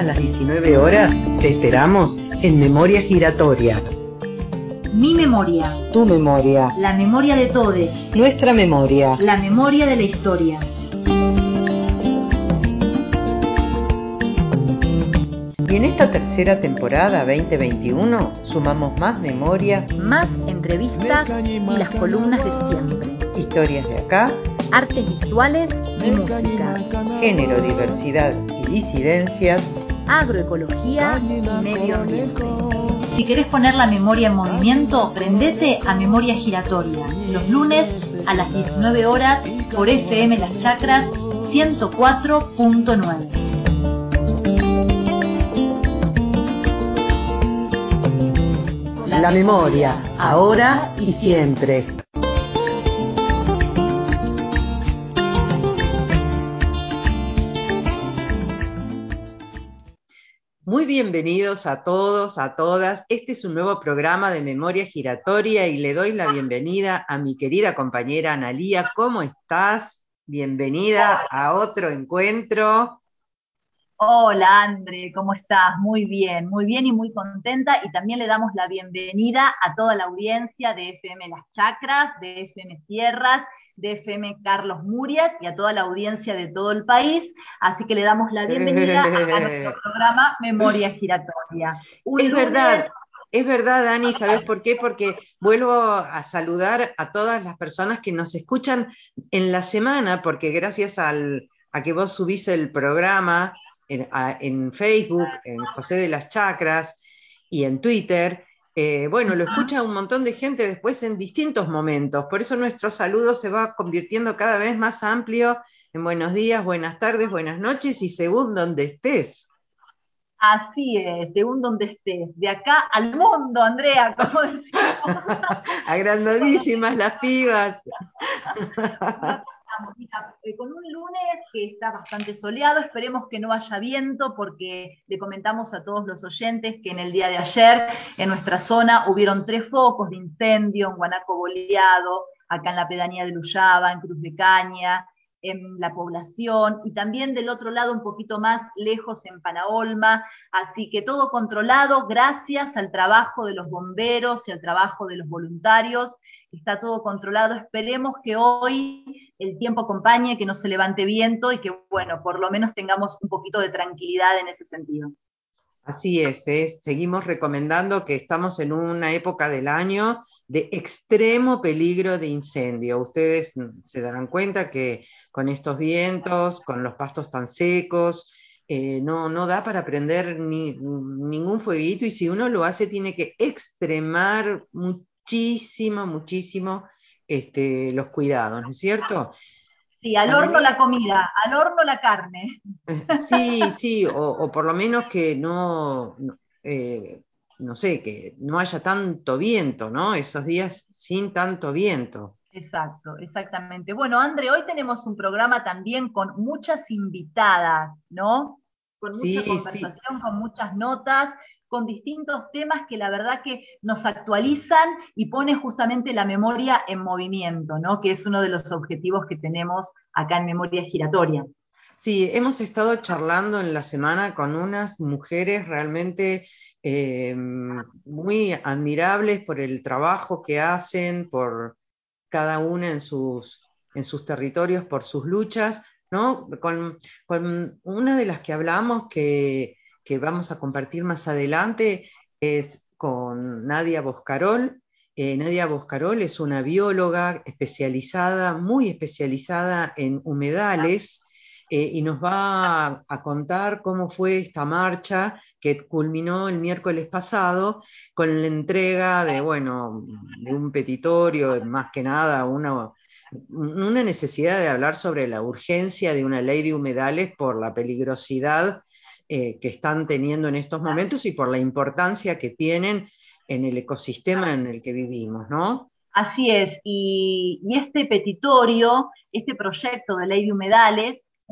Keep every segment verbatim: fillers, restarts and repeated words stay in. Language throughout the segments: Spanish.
a las diecinueve horas te esperamos en Memoria Giratoria. Mi memoria. Tu memoria. La memoria de todos. Nuestra memoria. La memoria de la historia. Y en esta tercera temporada veinte veintiuno sumamos más memoria, más entrevistas y las columnas de siempre. Historias de acá, artes visuales y música, género, diversidad y disidencias, agroecología y medio ambiente. Si querés poner la memoria en movimiento, prendete a Memoria Giratoria, los lunes a las diecinueve horas por F M Las Chacras ciento cuatro punto nueve. La memoria, ahora y siempre. Muy bienvenidos a todos, a todas. Este es un nuevo programa de Memoria Giratoria y le doy la bienvenida a mi querida compañera Analía. ¿Cómo estás? Bienvenida a otro encuentro. Hola, Andre, ¿cómo estás? Muy bien, muy bien y muy contenta. Y también le damos la bienvenida a toda la audiencia de F M Las Chacras, de F M Tierras, de F M Carlos Murias y a toda la audiencia de todo el país. Así que le damos la bienvenida a nuestro programa Memoria Giratoria. Un es lunes... verdad, es verdad, Dani, ¿sabes por qué? Porque vuelvo a saludar a todas las personas que nos escuchan en la semana, porque gracias al, a que vos subís el programa en, a, en Facebook, en José de las Chacras y en Twitter, eh, bueno, lo escucha un montón de gente después en distintos momentos, por eso nuestro saludo se va convirtiendo cada vez más amplio en buenos días, buenas tardes, buenas noches y según donde estés. Así es, según donde estés, de acá al mundo, Andrea, como decimos. Agrandadísimas las pibas. Mira, con un lunes que está bastante soleado, esperemos que no haya viento, porque le comentamos a todos los oyentes que en el día de ayer en nuestra zona hubieron tres focos de incendio, en Guanaco Boleado, acá en la pedanía de Luyaba, en Cruz de Caña, en la población, y también del otro lado un poquito más lejos en Panaolma, así que todo controlado gracias al trabajo de los bomberos y al trabajo de los voluntarios, está todo controlado. Esperemos que hoy el tiempo acompañe, que no se levante viento y que, bueno, por lo menos tengamos un poquito de tranquilidad en ese sentido. Así es, es, seguimos recomendando que estamos en una época del año de extremo peligro de incendio. Ustedes se darán cuenta que con estos vientos, con los pastos tan secos, eh, no, no da para prender ni, ningún fueguito y si uno lo hace tiene que extremar muchísimo, muchísimo este, los cuidados, ¿no es cierto? Sí, al horno la comida, al horno la carne. Sí, sí, o, o por lo menos que no, no, eh, no sé, que no haya tanto viento, ¿no? Esos días sin tanto viento. Exacto, exactamente. Bueno, André, hoy tenemos un programa también con muchas invitadas, ¿no? Con mucha Sí, sí. conversación, con muchas notas, con distintos temas que la verdad que nos actualizan y ponen justamente la memoria en movimiento, ¿no? Que es uno de los objetivos que tenemos acá en Memoria Giratoria. Sí, hemos estado charlando en la semana con unas mujeres realmente eh, muy admirables por el trabajo que hacen, por cada una en sus, en sus territorios, por sus luchas, ¿no? Con, con una de las que hablamos que, que vamos a compartir más adelante es con Nadia Boscarol. Eh, Nadia Boscarol es una bióloga especializada, muy especializada en humedales, eh, y nos va a, a contar cómo fue esta marcha que culminó el miércoles pasado con la entrega de, bueno, de un petitorio, más que nada una, una necesidad de hablar sobre la urgencia de una ley de humedales por la peligrosidad eh, que están teniendo en estos momentos y por la importancia que tienen en el ecosistema en el que vivimos, ¿no? Así es, y, y este petitorio, este proyecto de ley de humedales,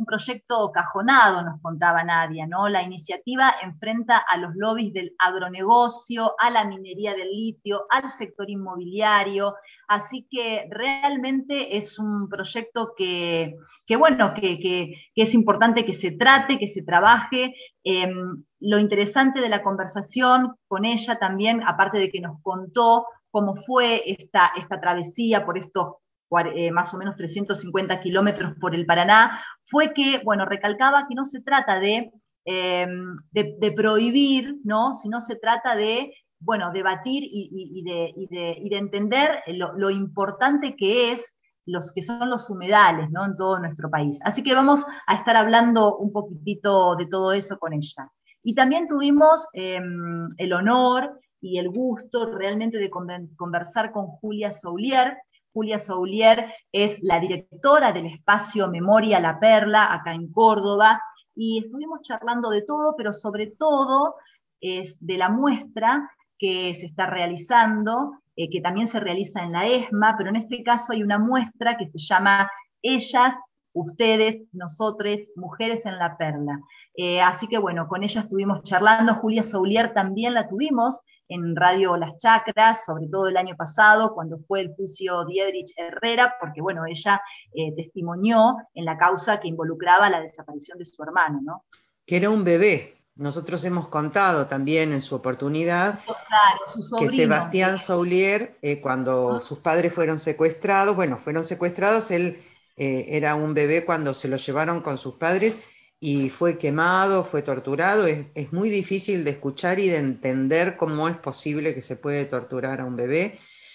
un proyecto cajonado, nos contaba Nadia, ¿no? La iniciativa enfrenta a los lobbies del agronegocio, a la minería del litio, al sector inmobiliario, así que realmente es un proyecto que, que bueno, que, que, que, es importante que se trate, que se trabaje. Eh, lo interesante de la conversación con ella también, aparte de que nos contó cómo fue esta, esta travesía por estos eh, más o menos trescientos cincuenta kilómetros por el Paraná, fue que, bueno, recalcaba que no se trata de, eh, de, de prohibir, ¿no? Sino se trata de, bueno, debatir y, y, y, de, y, de, y de entender lo, lo importante que es los que son los humedales, ¿no? En todo nuestro país. Así que vamos a estar hablando un poquitito de todo eso con ella. Y también tuvimos eh, el honor y el gusto realmente de conversar con Julia Soulier. Julia Soulier es la directora del espacio Memoria La Perla, acá en Córdoba, y estuvimos charlando de todo, pero sobre todo es de la muestra que se está realizando, eh, que también se realiza en la ESMA, pero en este caso hay una muestra que se llama Ellas, Ustedes, Nosotres, Mujeres en la Perla. Eh, así que bueno, con ella estuvimos charlando. Julia Soulier también la tuvimos en Radio Las Chacras, sobre todo el año pasado, cuando fue el juicio Diedrich Herrera, porque bueno, ella eh, testimonió en la causa que involucraba la desaparición de su hermano, ¿no? Que era un bebé. Nosotros hemos contado también en su oportunidad claro, su que sobrino, Sebastián que... Soulier, eh, cuando sus padres fueron secuestrados, bueno, fueron secuestrados, él eh, era un bebé cuando se lo llevaron con sus padres y fue quemado, fue torturado. Es, es muy difícil de escuchar y de entender cómo es posible que se puede torturar a un bebé,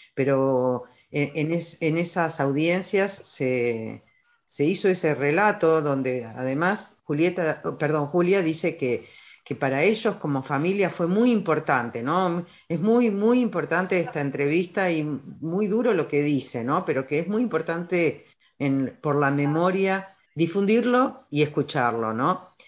pero en, en, es, en esas audiencias se, se hizo ese relato donde además Julieta, perdón, Julia dice que que para ellos como familia fue muy importante, ¿no? Es muy, muy importante esta entrevista y muy duro lo que dice, ¿no? Pero que es muy importante en, por la memoria difundirlo y escucharlo, ¿no?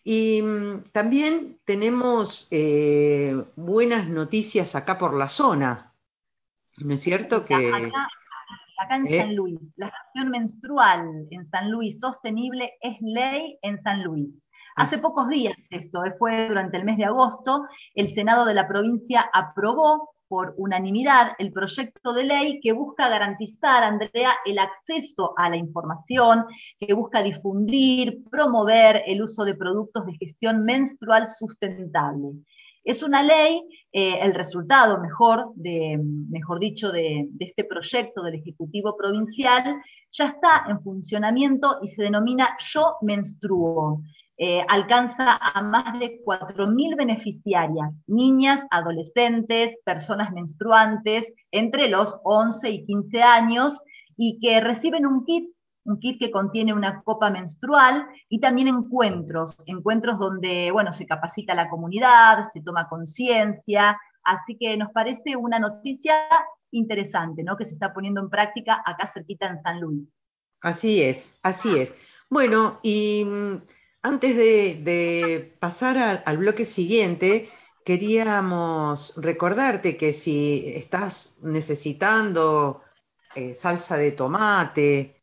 Y mmm, también tenemos eh, buenas noticias acá por la zona, ¿no es cierto? Mira, Que, acá, acá en San eh, Luis, la gestión menstrual en San Luis sostenible es ley en San Luis. Hace as- pocos días esto, eh, fue durante el mes de agosto, el Senado de la provincia aprobó por unanimidad el proyecto de ley que busca garantizar, Andrea, el acceso a la información, que busca difundir, promover el uso de productos de gestión menstrual sustentable. Es una ley, eh, el resultado, mejor, de, mejor dicho, de, de este proyecto del Ejecutivo Provincial, ya está en funcionamiento y se denomina Yo Menstruo. Eh, alcanza a más de cuatro mil beneficiarias, niñas, adolescentes, personas menstruantes, entre los once y quince años, y que reciben un kit un kit que contiene una copa menstrual y también encuentros, encuentros donde, bueno, se capacita a la comunidad, se toma conciencia, así que nos parece una noticia interesante, ¿no? Que se está poniendo en práctica acá cerquita en San Luis. Así es, así es. Bueno, y mm, antes de, de pasar al, al bloque siguiente, queríamos recordarte que si estás necesitando eh, salsa de tomate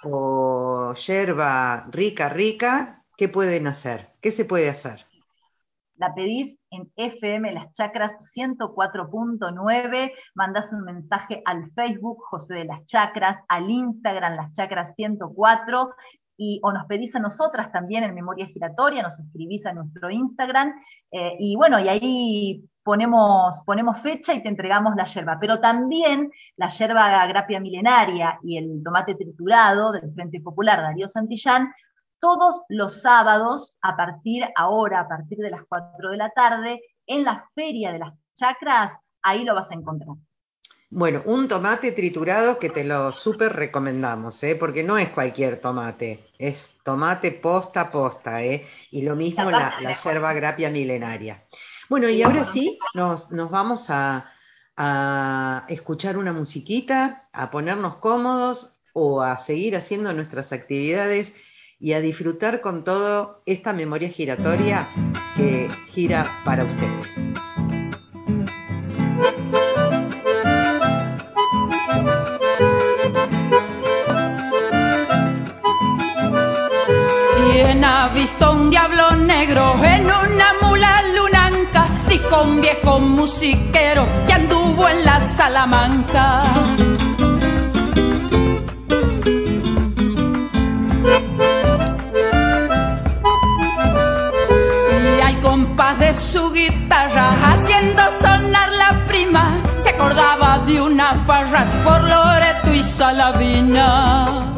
o yerba rica, rica, ¿qué pueden hacer? ¿Qué se puede hacer? La pedís en F M Las Chacras ciento cuatro punto nueve, mandás un mensaje al Facebook José de las Chacras, al Instagram Las Chacras ciento cuatro, y, o nos pedís a nosotras también en Memoria Giratoria, nos escribís a nuestro Instagram, eh, y bueno, y ahí ponemos, ponemos fecha y te entregamos la yerba. Pero también la yerba grapia milenaria y el tomate triturado del Frente Popular Darío Santillán todos los sábados, a partir ahora, a partir de las cuatro de la tarde, en la Feria de las Chacras, ahí lo vas a encontrar. Bueno, un tomate triturado que te lo súper recomendamos, ¿eh? Porque no es cualquier tomate, es tomate posta a posta, ¿eh? Y lo Y mismo la, aparte la le yerba grapia milenaria. Bueno, y ahora ponemos, sí, nos, nos vamos a, a escuchar una musiquita, a ponernos cómodos o a seguir haciendo nuestras actividades y a disfrutar con todo esta memoria giratoria que gira para ustedes. un diablo negro en una mula lunanca, dijo un viejo musiquero que anduvo en la Salamanca. Y al compás de su guitarra, haciendo sonar la prima, se acordaba de unas farras por Loreto y Salavina.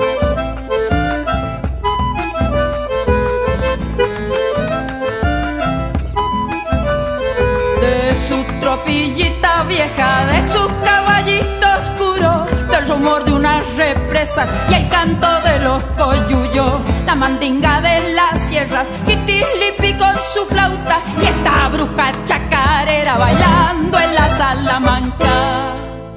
De su tropillita vieja, de su caballito oscuro, del rumor de unas represas y el canto de los coyullos, la mandinga de las sierras, Quitilipi con su flauta y esta bruja chacarera bailando en la Salamanca.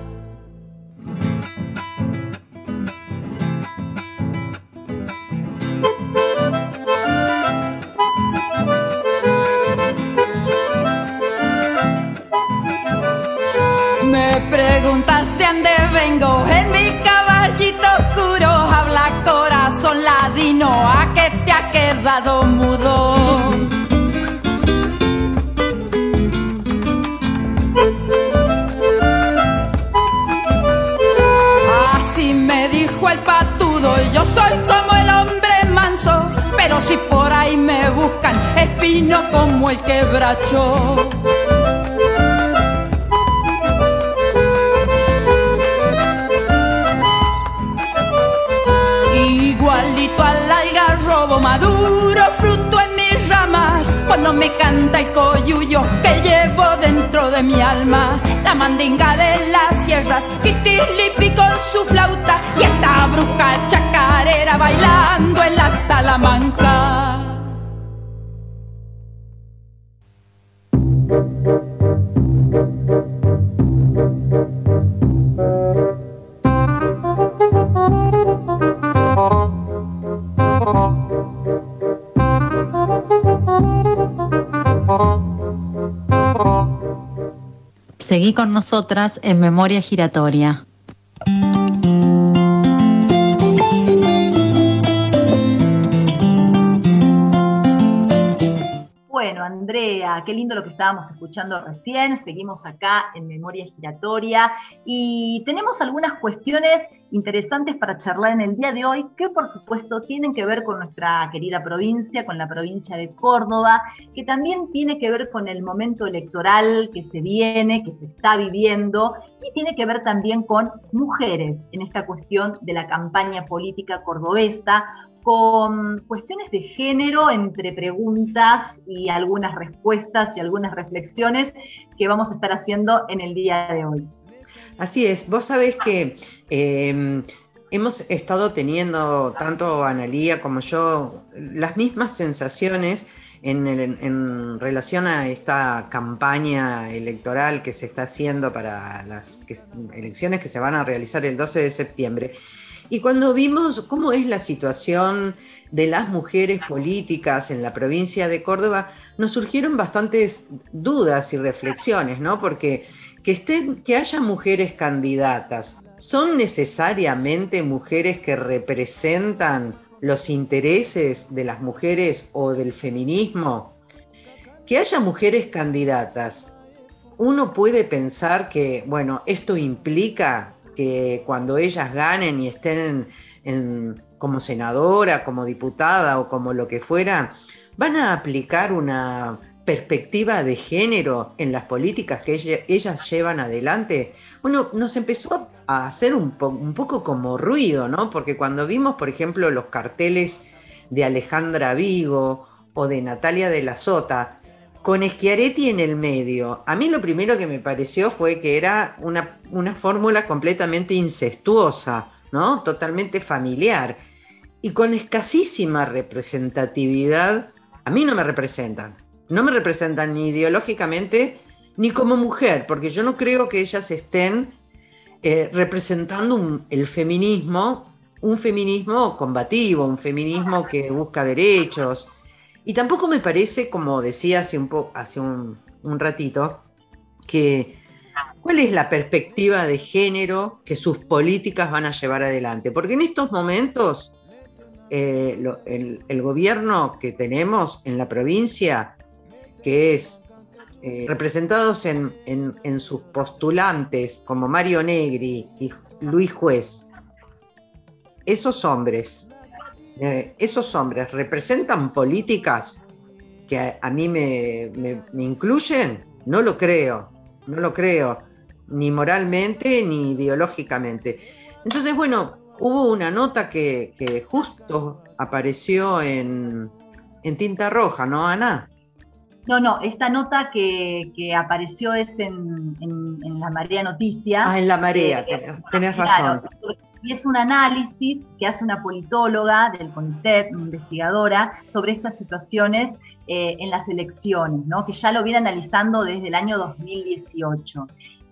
Me preguntas de dónde vengo, en mi caballito oscuro, habla corazón ladino, ¿a qué te ha quedado mudo? Así me dijo el patudo, yo soy como el hombre manso, pero si por ahí me buscan, espino como el quebracho. Igualito al algarrobo maduro, fruto en mis ramas, cuando me canta el coyullo que llevo dentro de mi alma. La mandinga de las sierras, Quitilipi con su flauta y esta bruja chacarera bailando en la Salamanca. Seguí con nosotras en Memoria Giratoria. Bueno, Andrea, qué lindo lo que estábamos escuchando recién. Seguimos acá en Memoria Giratoria y tenemos algunas cuestiones interesantes para charlar en el día de hoy que por supuesto tienen que ver con nuestra querida provincia, con la provincia de Córdoba, que también tiene que ver con el momento electoral que se viene, que se está viviendo, y tiene que ver también con mujeres en esta cuestión de la campaña política cordobesa, con cuestiones de género entre preguntas y algunas respuestas y algunas reflexiones que vamos a estar haciendo en el día de hoy. Así es, vos sabés que eh, hemos estado teniendo, tanto Analía como yo, las mismas sensaciones en, el, en relación a esta campaña electoral que se está haciendo para las que, elecciones que se van a realizar el doce de septiembre. Y cuando vimos cómo es la situación de las mujeres políticas en la provincia de Córdoba, nos surgieron bastantes dudas y reflexiones, ¿no? Porque que estén, que haya mujeres candidatas, ¿son necesariamente mujeres que representan los intereses de las mujeres o del feminismo? Que haya mujeres candidatas, uno puede pensar que, bueno, esto implica que cuando ellas ganen y estén en, en, como senadora, como diputada o como lo que fuera, van a aplicar una perspectiva de género en las políticas que ella, ellas llevan adelante. Bueno, nos empezó a hacer un, po un poco como ruido, ¿no? Porque cuando vimos, por ejemplo, los carteles de Alejandra Vigo o de Natalia de la Sota, con Schiaretti en el medio, a mí lo primero que me pareció fue que era una, una fórmula completamente incestuosa, ¿no? Totalmente familiar. Y con escasísima representatividad, a mí no me representan. No me representan ni ideológicamente ni como mujer, porque yo no creo que ellas estén eh, representando un, el feminismo, un feminismo combativo, un feminismo que busca derechos. Y tampoco me parece, como decía hace un, po hace un, un ratito, que cuál es la perspectiva de género que sus políticas van a llevar adelante. Porque en estos momentos eh, lo, el, el gobierno que tenemos en la provincia, que es eh, representados en, en, en sus postulantes como Mario Negri y Luis Juez, esos hombres, eh, esos hombres representan políticas que a, a mí me, me, me incluyen. No lo creo, no lo creo, ni moralmente ni ideológicamente. Entonces, bueno, hubo una nota que, que justo apareció en, en Tinta Roja, ¿no, Ana? No, no, esta nota que, que apareció es en, en, en La Marea Noticias. Ah, en La Marea, Eh, tenés, tenés claro, razón. y es un análisis que hace una politóloga del CONICET, una investigadora, sobre estas situaciones eh, en las elecciones, ¿no? Que ya lo viene analizando desde el año dos mil dieciocho.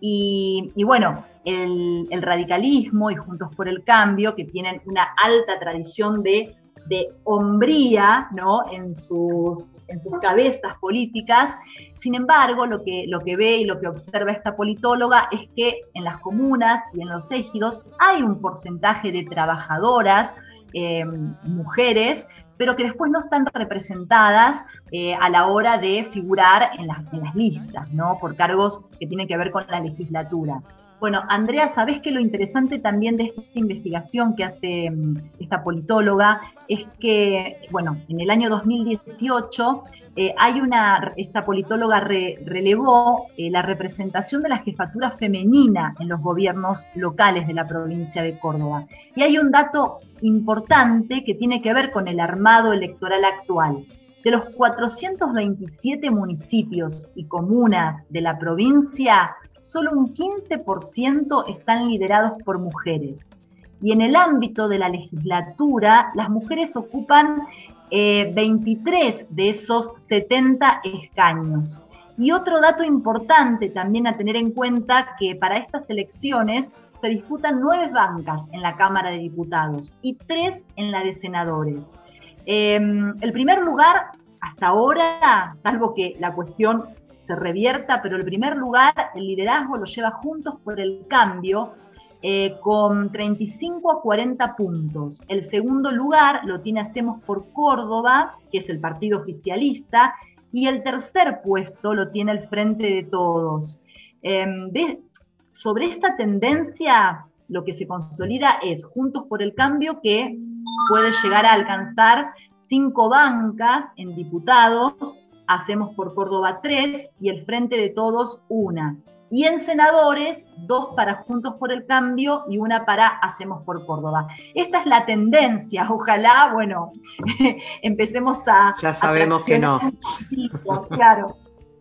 Y, y bueno, el, el radicalismo y Juntos por el Cambio, que tienen una alta tradición de de hombría, ¿no? en, sus, en sus cabezas políticas. Sin embargo, lo que, lo que ve y lo que observa esta politóloga es que en las comunas y en los ejidos hay un porcentaje de trabajadoras, eh, mujeres, pero que después no están representadas eh, a la hora de figurar en las, en las listas, ¿no? Por cargos que tienen que ver con la legislatura. Bueno, Andrea, ¿sabés que lo interesante también de esta investigación que hace um, esta politóloga es que, bueno, en el año dos mil dieciocho eh, hay una, esta politóloga re, relevó eh, la representación de la jefatura femenina en los gobiernos locales de la provincia de Córdoba. Y hay un dato importante que tiene que ver con el armado electoral actual. De los cuatrocientos veintisiete municipios y comunas de la provincia, solo un quince por ciento están liderados por mujeres. Y en el ámbito de la legislatura, las mujeres ocupan eh, veintitrés de esos setenta escaños. Y otro dato importante también a tener en cuenta, que para estas elecciones se disputan nueve bancas en la Cámara de Diputados y tres en la de senadores. Eh, el primer lugar, hasta ahora, salvo que la cuestión se revierta, pero el primer lugar, el liderazgo lo lleva Juntos por el Cambio, eh, con treinta y cinco a cuarenta puntos. El segundo lugar lo tiene Hacemos por Córdoba, que es el partido oficialista, y el tercer puesto lo tiene el Frente de Todos. Eh, de, sobre esta tendencia, lo que se consolida es Juntos por el Cambio, que puede llegar a alcanzar cinco bancas en diputados, Hacemos por Córdoba tres y el Frente de Todos una. Y en senadores, dos para Juntos por el Cambio y una para Hacemos por Córdoba. Esta es la tendencia. Ojalá, bueno, empecemos a... Ya sabemos a que no. un poquito, claro.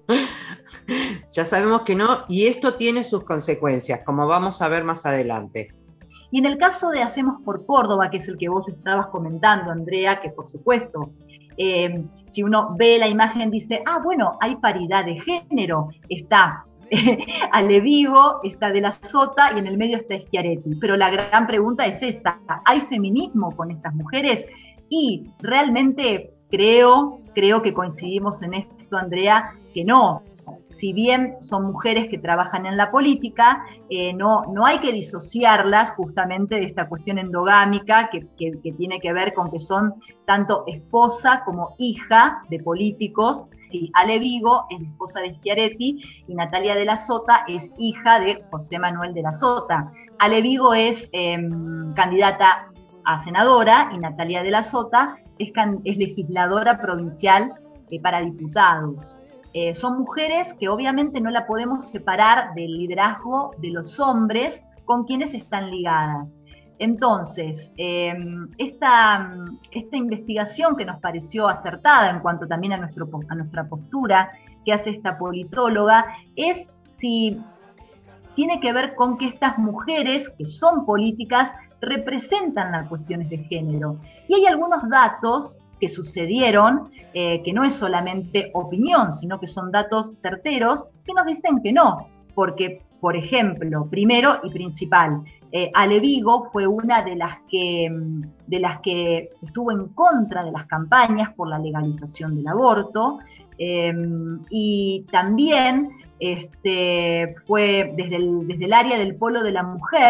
Ya sabemos que no, y esto tiene sus consecuencias, como vamos a ver más adelante. Y en el caso de Hacemos por Córdoba, que es el que vos estabas comentando, Andrea, que por supuesto, eh, si uno ve la imagen dice, ah, bueno, hay paridad de género, está eh, Ale Vigo, está De la Sota y en el medio está Schiaretti. Pero la gran pregunta es esta, ¿hay feminismo con estas mujeres? Y realmente creo, creo que coincidimos en esto, Andrea, que no. Si bien son mujeres que trabajan en la política, eh, no, no hay que disociarlas justamente de esta cuestión endogámica que, que, que tiene que ver con que son tanto esposa como hija de políticos. Y Ale Vigo es esposa de Schiaretti y Natalia de la Sota es hija de José Manuel de la Sota. Ale Vigo es eh, candidata a senadora y Natalia de la Sota es, es legisladora provincial eh, para diputados. Eh, son mujeres que obviamente no la podemos separar del liderazgo de los hombres con quienes están ligadas. Entonces, eh, esta, esta investigación que nos pareció acertada en cuanto también a, nuestro, a nuestra postura que hace esta politóloga es si tiene que ver con que estas mujeres que son políticas representan las cuestiones de género. Y hay algunos datos que sucedieron, eh, que no es solamente opinión, sino que son datos certeros, que nos dicen que no, porque, por ejemplo, primero y principal, eh, Ale Vigo fue una de las, que, de las que estuvo en contra de las campañas por la legalización del aborto, eh, y también este, fue desde el, desde el área del Polo de la Mujer,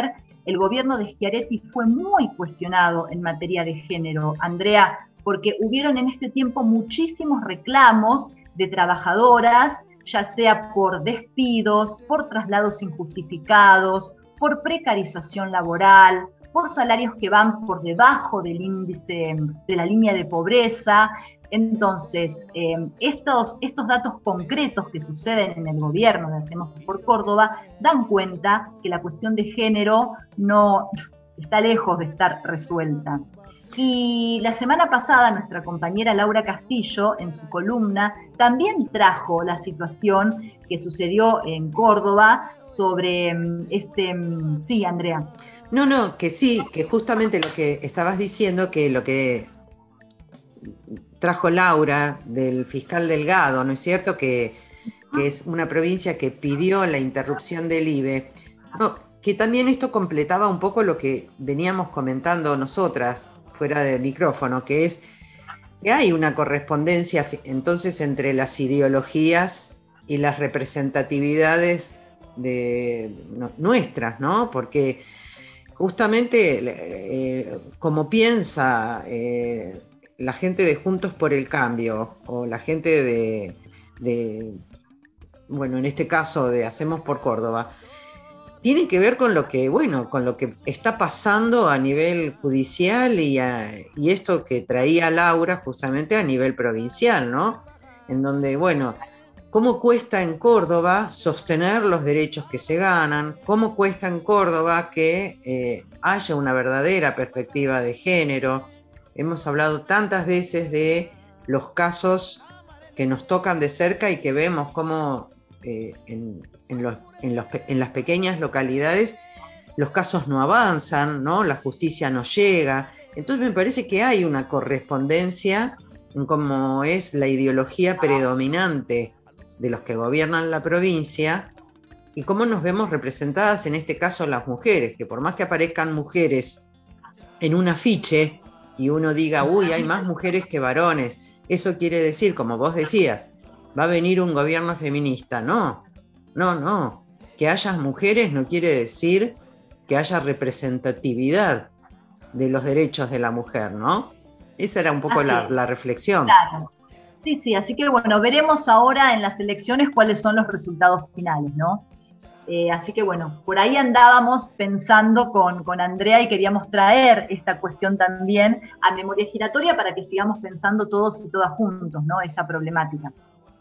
el gobierno de Schiaretti fue muy cuestionado en materia de género, Andrea, porque hubieron en este tiempo muchísimos reclamos de trabajadoras, ya sea por despidos, por traslados injustificados, por precarización laboral, por salarios que van por debajo del índice de la línea de pobreza. Entonces, eh, estos, estos datos concretos que suceden en el gobierno de Hacemos por Córdoba dan cuenta que la cuestión de género no está lejos de estar resuelta. Y la semana pasada nuestra compañera Laura Castillo, en su columna, también trajo la situación que sucedió en Córdoba sobre este... Sí, Andrea. No, no, que sí, que justamente lo que estabas diciendo, que lo que trajo Laura del fiscal Delgado, ¿no es cierto? Que, que es una provincia que pidió la interrupción del I B E. No, que también esto completaba un poco lo que veníamos comentando nosotras fuera del micrófono, que es que hay una correspondencia entonces entre las ideologías y las representatividades de, no, nuestras, ¿no? Porque justamente eh, como piensa eh, la gente de Juntos por el Cambio o la gente de, de, bueno, en este caso de Hacemos por Córdoba, tiene que ver con lo que, bueno, con lo que está pasando a nivel judicial y, a, y esto que traía Laura justamente a nivel provincial, ¿no? En donde, bueno, cómo cuesta en Córdoba sostener los derechos que se ganan, cómo cuesta en Córdoba que eh, haya una verdadera perspectiva de género. Hemos hablado tantas veces de los casos que nos tocan de cerca y que vemos cómo eh, en, en, los, en, los, en las pequeñas localidades los casos no avanzan, ¿no? La justicia no llega. Entonces me parece que hay una correspondencia en cómo es la ideología predominante de los que gobiernan la provincia y cómo nos vemos representadas en este caso las mujeres, que por más que aparezcan mujeres en un afiche y uno diga, uy, hay más mujeres que varones, eso quiere decir, como vos decías, va a venir un gobierno feminista. No, no, no, que haya mujeres no quiere decir que haya representatividad de los derechos de la mujer, ¿no? Esa era un poco la, la reflexión. Claro. Sí, sí, así que bueno, veremos ahora en las elecciones cuáles son los resultados finales, ¿no? Eh, así que bueno, por ahí andábamos pensando con, con Andrea y queríamos traer esta cuestión también a Memoria Giratoria para que sigamos pensando todos y todas juntos, ¿no? Esta problemática.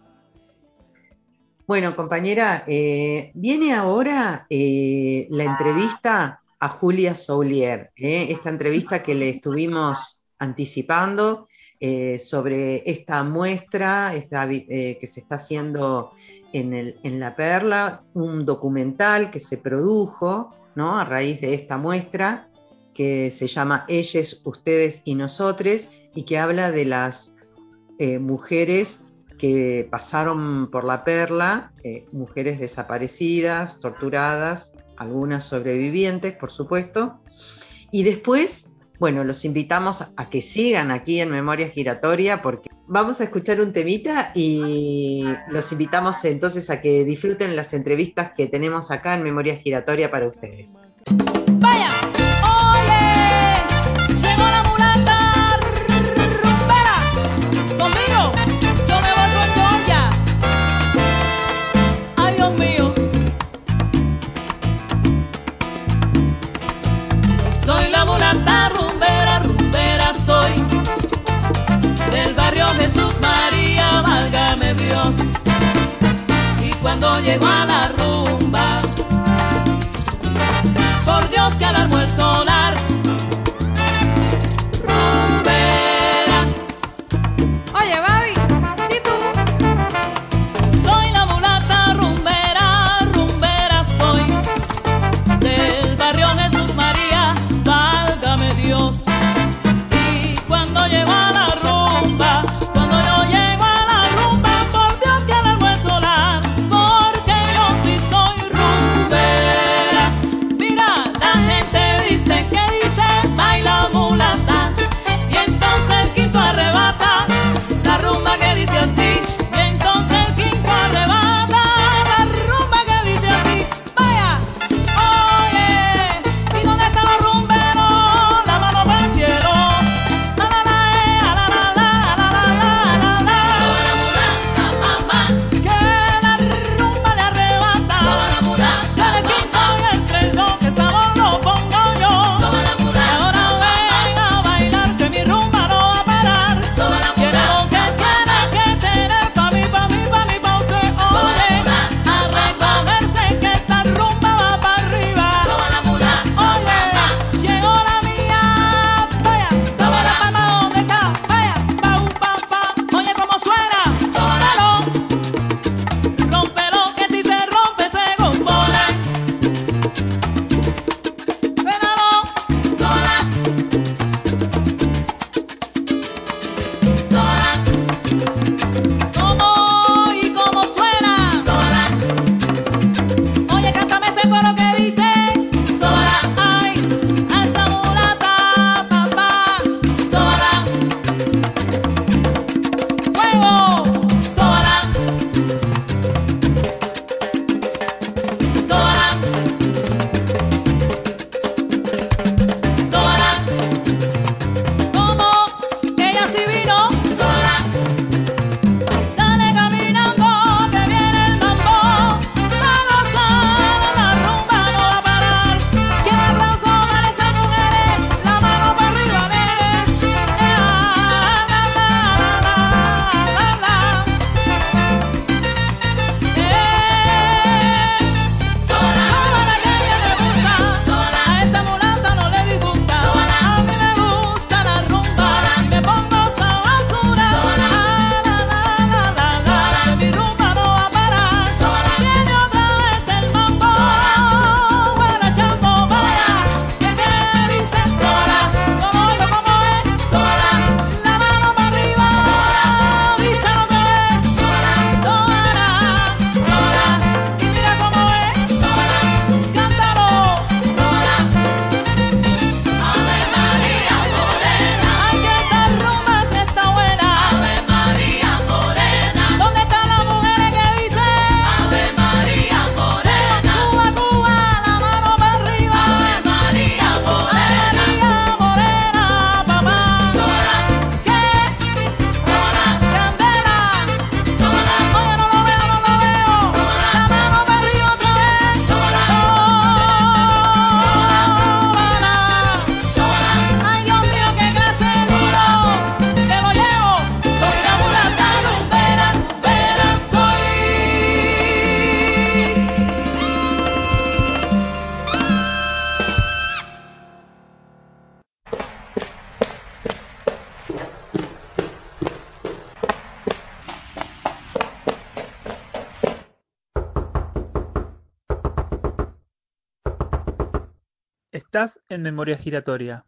Bueno, compañera, eh, viene ahora eh, la entrevista a Julia Soulier, eh, esta entrevista que le estuvimos anticipando eh, sobre esta muestra esta, eh, que se está haciendo en, el, en La Perla, un documental que se produjo, ¿no?, a raíz de esta muestra que se llama Ellas, Ustedes y Nosotres, y que habla de las eh, mujeres que pasaron por La Perla, eh, mujeres desaparecidas, torturadas, algunas sobrevivientes, por supuesto. Y después, bueno, los invitamos a que sigan aquí en Memoria Giratoria porque vamos a escuchar un temita y los invitamos entonces a que disfruten las entrevistas que tenemos acá en Memoria Giratoria para ustedes. ¡Vaya! ¡Oye! ¡Llegó la mulata rumbera! ¡Conmigo! ¡Yo me voy con Georgia! ¡Ay, Dios mío! Soy la mulata rumbera, rumbera soy del barrio Jesús María, válgame Dios. Y cuando llego a la rumba, por Dios que alarmó el solar, rumbera. Oye, Babi, ¿y tú? Soy la mulata rumbera, rumbera soy del barrio Jesús María, válgame Dios. Y cuando llego a la rumba, cuando yo llego a la rumba, por Dios que alarmó el solar, porque yo sí soy Estás en Memoria Giratoria.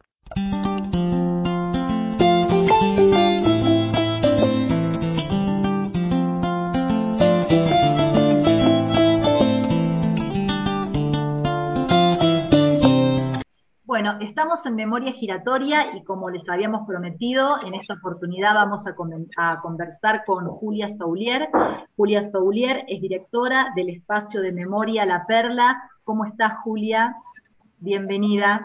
Bueno, estamos en Memoria Giratoria y como les habíamos prometido, en esta oportunidad vamos a, a conversar con Julia Stoulier. Julia Stoulier es directora del espacio de memoria La Perla. ¿Cómo estás, Julia? Bienvenida.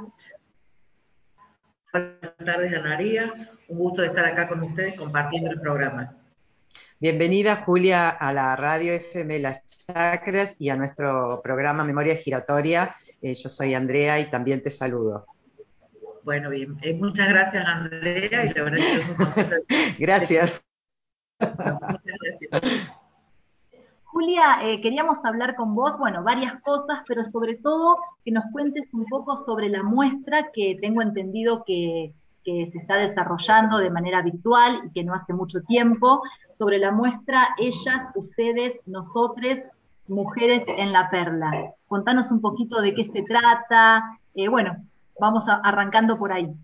Buenas tardes, Ana María. Un gusto de estar acá con ustedes compartiendo el programa. Bienvenida, Julia, a la radio F M Las Chacras y a nuestro programa Memoria Giratoria. Eh, yo soy Andrea y también te saludo. Bueno, bien. Eh, muchas gracias, Andrea, y la verdad es que estoy muy contenta. Gracias. Bueno, muchas gracias. Julia, eh, queríamos hablar con vos, bueno, varias cosas, pero sobre todo que nos cuentes un poco sobre la muestra que tengo entendido que, que se está desarrollando de manera virtual y que no hace mucho tiempo, sobre la muestra Ellas, Ustedes, Nosotres, Mujeres en la Perla. Contanos un poquito de qué se trata, eh, bueno, vamos a, arrancando por ahí.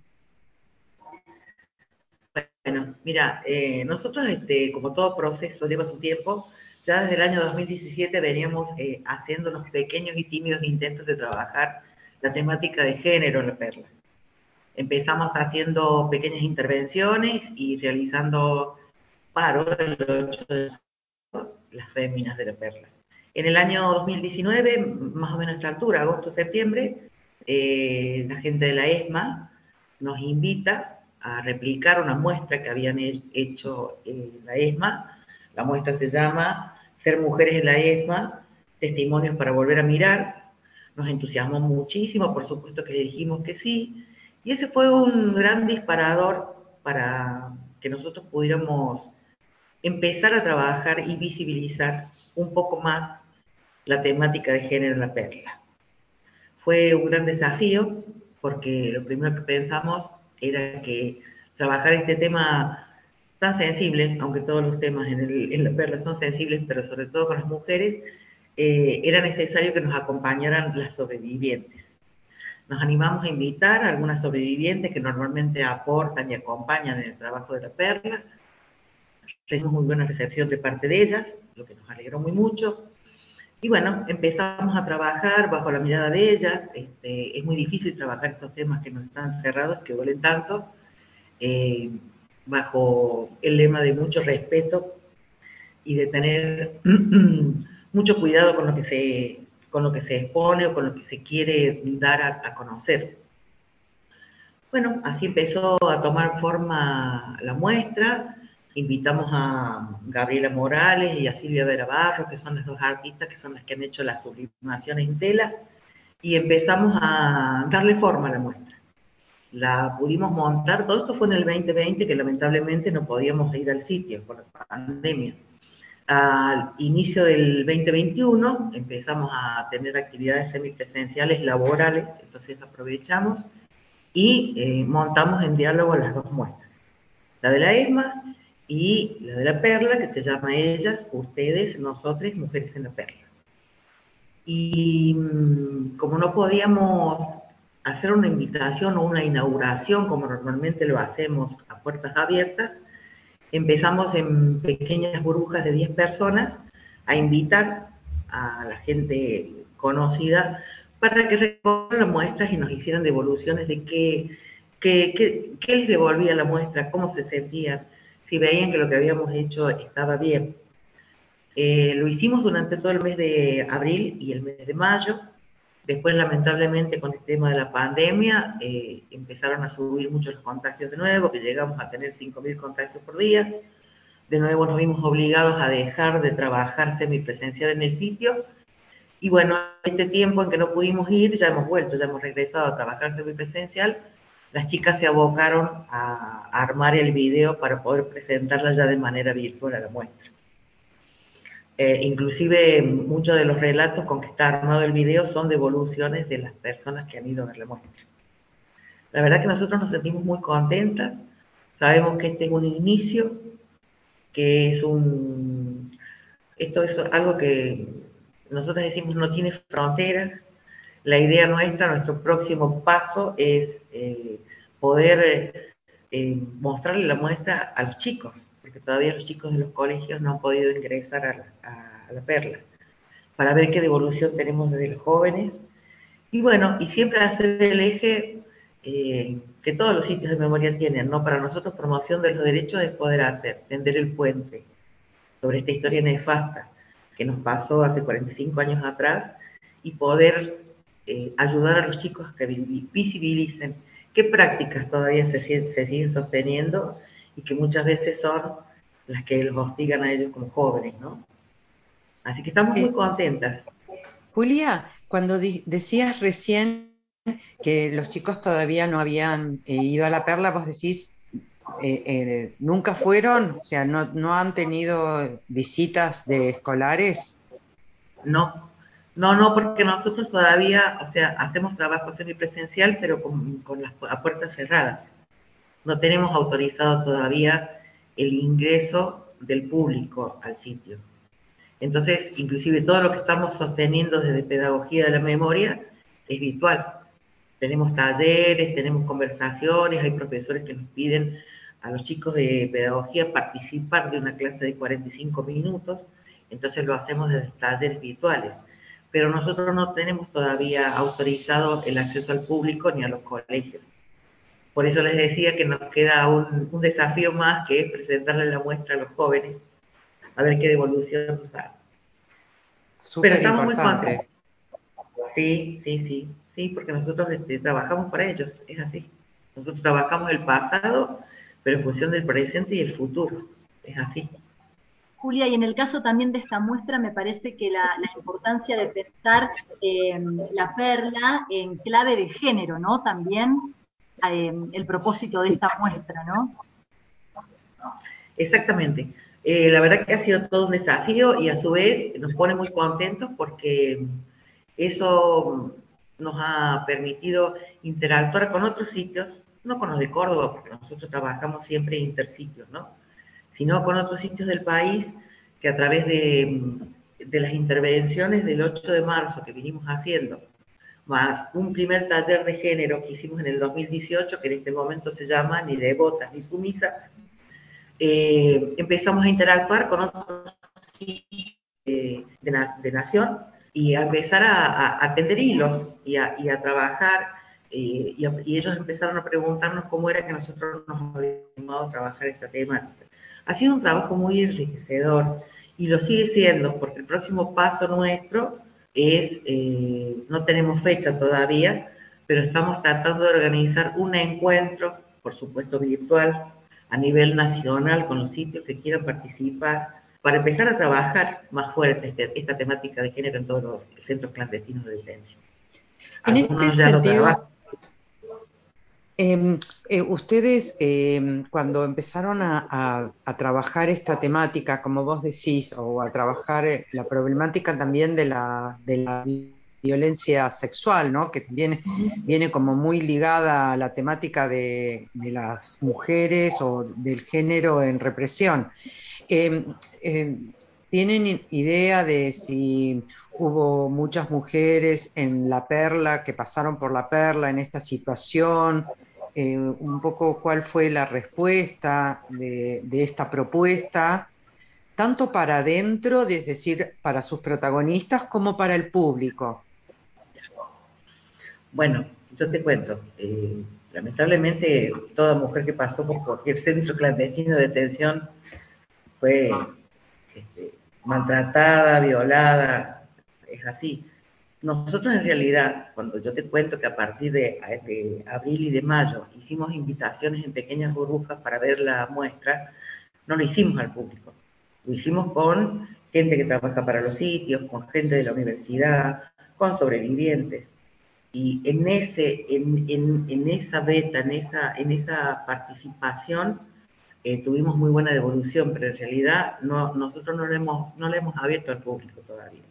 Bueno, mira, eh, nosotros, este, como todo proceso lleva su tiempo, ya desde el año dos mil diecisiete veníamos eh, haciendo unos pequeños y tímidos intentos de trabajar la temática de género en la Perla. Empezamos haciendo pequeñas intervenciones y realizando paros el ocho de las féminas de la Perla. En el año dos mil diecinueve, más o menos a esta altura, agosto-septiembre, eh, la gente de la ESMA nos invita a replicar una muestra que habían hecho en la ESMA. La muestra se llama Ser mujeres en la ESMA, testimonios para volver a mirar. Nos entusiasmó muchísimo, por supuesto que dijimos que sí, y ese fue un gran disparador para que nosotros pudiéramos empezar a trabajar y visibilizar un poco más la temática de género en la Perla. Fue un gran desafío porque lo primero que pensamos era que trabajar este tema tan sensible, aunque todos los temas en, el, en la Perla son sensibles, pero sobre todo con las mujeres, eh, era necesario que nos acompañaran las sobrevivientes. Nos animamos a invitar a algunas sobrevivientes que normalmente aportan y acompañan en el trabajo de la Perla. Tuvimos muy buena recepción de parte de ellas, lo que nos alegró muy mucho. Y bueno, empezamos a trabajar bajo la mirada de ellas. Este, es muy difícil trabajar estos temas que no están cerrados, que duelen tanto, eh, bajo el lema de mucho respeto y de tener mucho cuidado con lo que se, con lo que se expone o con lo que se quiere dar a, a conocer. Bueno, así empezó a tomar forma la muestra. Invitamos a Gabriela Morales y a Silvia Vera Barros, que son las dos artistas que son las que han hecho las sublimaciones en tela, y empezamos a darle forma a la muestra. La pudimos montar, todo esto fue en el veinte veinte, que lamentablemente no podíamos ir al sitio por la pandemia. Al inicio del veinte veintiuno empezamos a tener actividades semipresenciales laborales, entonces aprovechamos y eh, montamos en diálogo las dos muestras, la de la ESMA y la de la Perla, que se llama Ellas, Ustedes, Nosotros, Mujeres en la Perla. Y mmm, como no podíamos hacer una invitación o una inauguración como normalmente lo hacemos a puertas abiertas, empezamos en pequeñas burbujas de diez personas a invitar a la gente conocida para que recorran las muestras y nos hicieran devoluciones de qué, qué, qué, qué les devolvía la muestra, cómo se sentían, si veían que lo que habíamos hecho estaba bien. Eh, lo hicimos durante todo el mes de abril y el mes de mayo. Después, lamentablemente, con el tema de la pandemia, eh, empezaron a subir mucho los contagios de nuevo, que llegamos a tener cinco mil contagios por día. De nuevo nos vimos obligados a dejar de trabajar semipresencial en el sitio. Y bueno, este tiempo en que no pudimos ir, ya hemos vuelto, ya hemos regresado a trabajar semipresencial. Las chicas se abocaron a, a armar el video para poder presentarla ya de manera virtual a la muestra. Eh, inclusive muchos de los relatos con que está armado el video son devoluciones de las personas que han ido a ver la muestra. La verdad que nosotros nos sentimos muy contentas, sabemos que este es un inicio, que es un... Esto es algo que nosotros decimos no tiene fronteras, La idea nuestra, nuestro próximo paso es eh, poder eh, mostrarle la muestra a los chicos, porque todavía los chicos de los colegios no han podido ingresar a la, a, a la Perla, para ver qué devolución tenemos desde los jóvenes. Y bueno, y siempre hacer el eje eh, que todos los sitios de memoria tienen, ¿no? Para nosotros promoción de los derechos es poder hacer, tender el puente sobre esta historia nefasta que nos pasó hace cuarenta y cinco años atrás y poder eh, ayudar a los chicos a que visibilicen qué prácticas todavía se, se siguen sosteniendo y que muchas veces son las que los hostigan a ellos como jóvenes, ¿no? Así que estamos muy Eh, contentas. Julia, cuando di- decías recién que los chicos todavía no habían eh, ido a la Perla, vos decís, eh, eh, ¿nunca fueron? O sea, ¿no, no han tenido visitas de escolares? No, no, no, porque nosotros todavía, o sea, hacemos trabajo semipresencial, pero con, con las a puertas cerradas. No tenemos autorizado todavía el ingreso del público al sitio. Entonces, inclusive todo lo que estamos sosteniendo desde Pedagogía de la Memoria es virtual. Tenemos talleres, tenemos conversaciones, hay profesores que nos piden a los chicos de pedagogía participar de una clase de cuarenta y cinco minutos, entonces lo hacemos desde talleres virtuales. Pero nosotros no tenemos todavía autorizado el acceso al público ni a los colegios. Por eso les decía que nos queda un, un desafío más, que es presentarle la muestra a los jóvenes, a ver qué devolución nos da. Pero Súper estamos muy contentos. importante. Sí, sí, sí, sí, porque nosotros este, trabajamos para ellos, es así. Nosotros trabajamos el pasado, pero en función del presente y el futuro, es así. Julia, y en el caso también de esta muestra, me parece que la, la importancia de pensar eh, la perla en clave de género, ¿no? También eh, el propósito de esta muestra, ¿no? Exactamente. Eh, la verdad que ha sido todo un desafío y a su vez nos pone muy contentos porque eso nos ha permitido interactuar con otros sitios, no con los de Córdoba, porque nosotros trabajamos siempre intersitios, ¿no? Sino con otros sitios del país que a través de, de las intervenciones del ocho de marzo que vinimos haciendo, más un primer taller de género que hicimos en el dos mil dieciocho, que en este momento se llama Ni devotas ni sumisas, eh, empezamos a interactuar con otros sitios de, de, de nación y a empezar a, a, a tender hilos y a, y a trabajar, eh, y, a, y ellos empezaron a preguntarnos cómo era que nosotros nos habíamos animado a trabajar esta temática. Ha sido un trabajo muy enriquecedor y lo sigue siendo, porque el próximo paso nuestro es, eh, no tenemos fecha todavía, pero estamos tratando de organizar un encuentro, por supuesto virtual, a nivel nacional con los sitios que quieran participar, para empezar a trabajar más fuerte este, esta temática de género en todos los centros clandestinos de detención. En este Algunos ya lo trabajan. sentido, eh, eh, ustedes eh, cuando empezaron a, a- a trabajar esta temática, como vos decís, o a trabajar eh, la problemática también de la, de la violencia sexual, ¿no? Que también viene como muy ligada a la temática de, de las mujeres o del género en represión. Eh, eh, ¿Tienen idea de si hubo muchas mujeres en La Perla que pasaron por La Perla en esta situación? Eh, un poco cuál fue la respuesta de, de esta propuesta, tanto para adentro, es decir, para sus protagonistas, como para el público. Bueno, yo te cuento, eh, lamentablemente toda mujer que pasó por cualquier centro clandestino de detención fue este, maltratada, violada, es así. Nosotros en realidad, cuando yo te cuento que a partir de, de abril y de mayo hicimos invitaciones en pequeñas burbujas para ver la muestra, no lo hicimos al público, lo hicimos con gente que trabaja para los sitios, con gente de la universidad, con sobrevivientes. Y en, ese, en, en, en esa beta, en esa, en esa participación, eh, tuvimos muy buena devolución, pero en realidad no, nosotros no le hemos, no le hemos abierto al público todavía.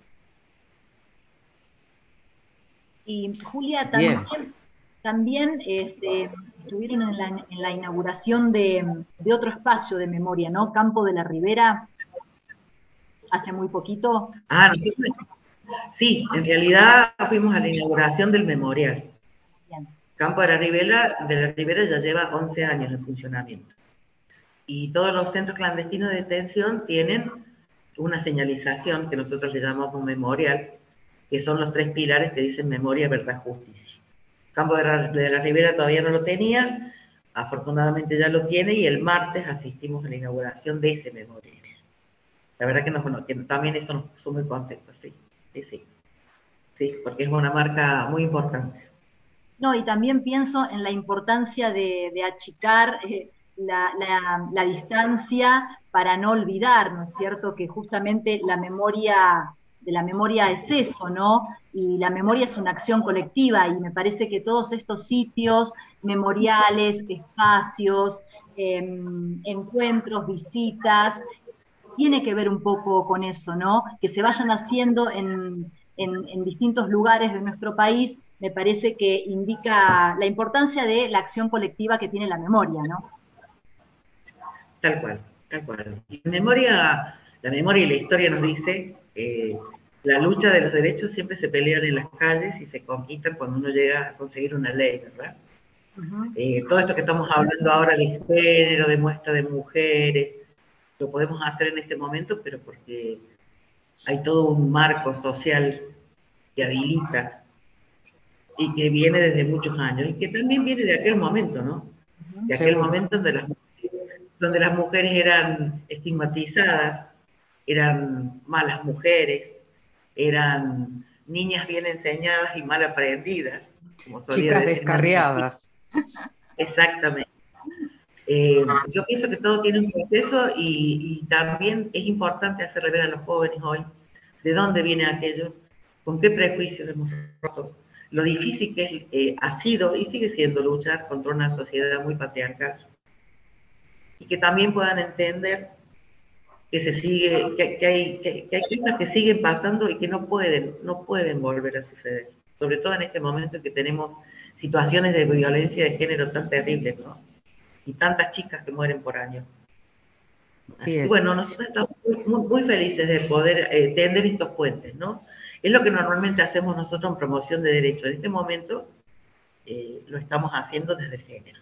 Y Julia, Bien. también, también este, estuvieron en la, en la inauguración de, de otro espacio de memoria, ¿no? Campo de la Ribera, hace muy poquito. Ah, nosotros, Sí, en realidad fuimos a la inauguración del memorial. Bien. Campo de la Ribera, de la Ribera ya lleva once años en funcionamiento. Y todos los centros clandestinos de detención tienen una señalización que nosotros le llamamos un memorial, que son los tres pilares que dicen memoria, verdad, justicia. Campo de la, de la Ribera todavía no lo tenía, afortunadamente ya lo tiene, y el martes asistimos a la inauguración de ese memorial. La verdad que, nos, bueno, que también eso nos puso muy contentos, sí, sí, sí, sí, porque es una marca muy importante. No, y también pienso en la importancia de, de achicar eh, la, la, la distancia para no olvidar, ¿no es cierto? Que justamente la memoria de la memoria es eso, ¿no? Y la memoria es una acción colectiva y me parece que todos estos sitios memoriales, espacios, eh, encuentros, visitas, tiene que ver un poco con eso, ¿no? Que se vayan haciendo en, en, en distintos lugares de nuestro país, me parece que indica la importancia de la acción colectiva que tiene la memoria, ¿no? Tal cual, tal cual. Y la memoria, la memoria y la historia nos dice que la lucha de los derechos siempre se pelean en las calles y se conquistan cuando uno llega a conseguir una ley, ¿verdad? Uh-huh. Eh, todo esto que estamos hablando ahora de género, de muestra de mujeres, lo podemos hacer en este momento, pero porque hay todo un marco social que habilita y que viene desde muchos años y que también viene de aquel momento, ¿no? Uh-huh. De aquel Seguro. momento donde las, donde las mujeres eran estigmatizadas, eran malas mujeres, eran niñas bien enseñadas y mal aprendidas, como solía Chicas decir Mami Cristina. descarriadas. Exactamente. Eh, yo pienso que todo tiene un proceso y, y también es importante hacerle ver a los jóvenes hoy de dónde viene aquello, con qué prejuicios hemos roto, lo difícil que es, eh, ha sido y sigue siendo luchar contra una sociedad muy patriarcal. Y que también puedan entender que se sigue, que, que hay, que, que hay cosas que siguen pasando y que no pueden, no pueden volver a suceder. Sobre todo en este momento en que tenemos situaciones de violencia de género tan terribles, ¿no? Y tantas chicas que mueren por año. Así Así que es. bueno, nosotros estamos muy, muy, muy felices de poder eh, tender estos puentes, ¿no? Es lo que normalmente hacemos nosotros en promoción de derechos. En este momento eh, lo estamos haciendo desde el género.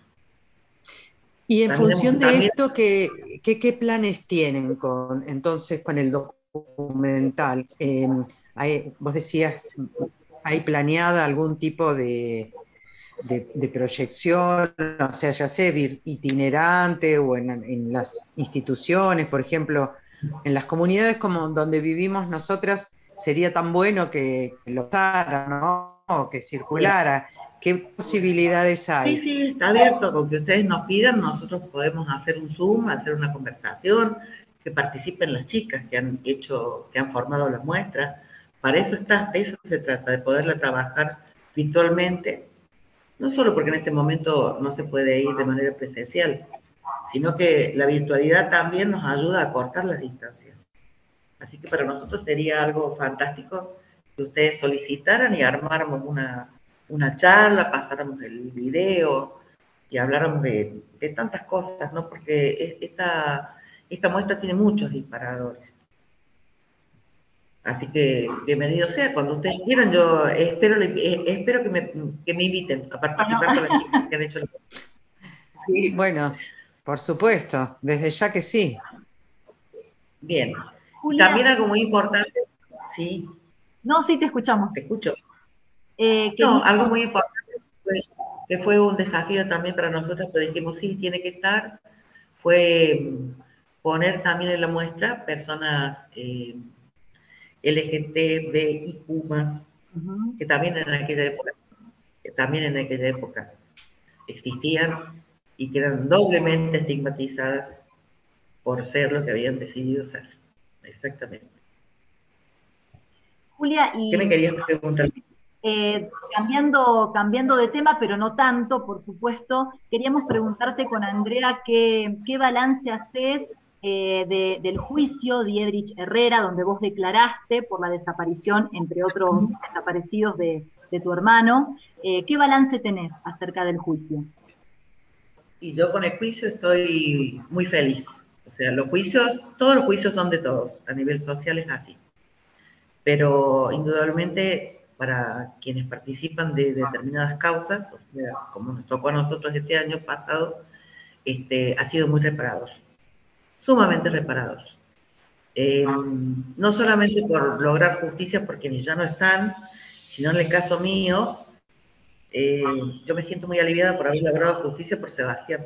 Y en También función hemos, de también, esto, ¿qué, qué, qué planes tienen con, entonces con el documental? Eh, hay- vos decías, ¿hay planeada algún tipo de, de, de proyección, o sea, ya sea vir- itinerante o en, en las instituciones, por ejemplo, en las comunidades como donde vivimos nosotras, sería tan bueno que, que lo usara, ¿no? O que circulara. ¿Qué posibilidades sí, hay? sí, está abierto, con que ustedes nos pidan, nosotros podemos hacer un Zoom, hacer una conversación, que participen las chicas que han hecho, que han formado las muestras. Para eso está, de eso se trata, de poderla trabajar virtualmente, no solo porque en este momento no se puede ir de manera presencial, sino que la virtualidad también nos ayuda a cortar las distancias. Así que para nosotros sería algo fantástico que ustedes solicitaran y armáramos una, una charla, pasáramos el video y habláramos de, de tantas cosas, ¿no? Porque es- esta, esta muestra tiene muchos disparadores. Así que bienvenido sea, cuando ustedes quieran, yo espero, le- eh, espero que me, que me inviten a Bueno, participar con las chicas que han hecho la... Sí, Bueno, por supuesto, desde ya que sí. bien. Y Julia, también algo muy importante, sí, no, sí te escuchamos. te escucho. Eh, No, algo quería, muy importante fue, que fue un desafío también para nosotros, pero dijimos sí, tiene que estar, fue mm, poner también en la muestra personas eh, L G T B I Q más, uh-huh. que también en aquella época, que también en aquella época existían y que eran doblemente estigmatizadas por ser lo que habían decidido ser. Exactamente. Julia, ¿Qué y me querías preguntar? Eh, cambiando, cambiando de tema, pero no tanto, por supuesto, queríamos preguntarte con Andrea qué, qué balance haces eh, de- del juicio de Edrich Herrera, donde vos declaraste por la desaparición, entre otros desaparecidos de, de tu hermano. Eh, ¿qué balance tenés acerca del juicio? Y yo con el juicio estoy muy feliz. O sea, los juicios, todos los juicios son de todos, a nivel social es así. pero indudablemente para quienes participan de determinadas causas, o sea, como nos tocó a nosotros este año pasado, este, ha sido muy reparador, sumamente reparador. Eh, no solamente por lograr justicia por quienes ya no están, sino en el caso mío, eh, yo me siento muy aliviada por haber logrado justicia por Sebastián.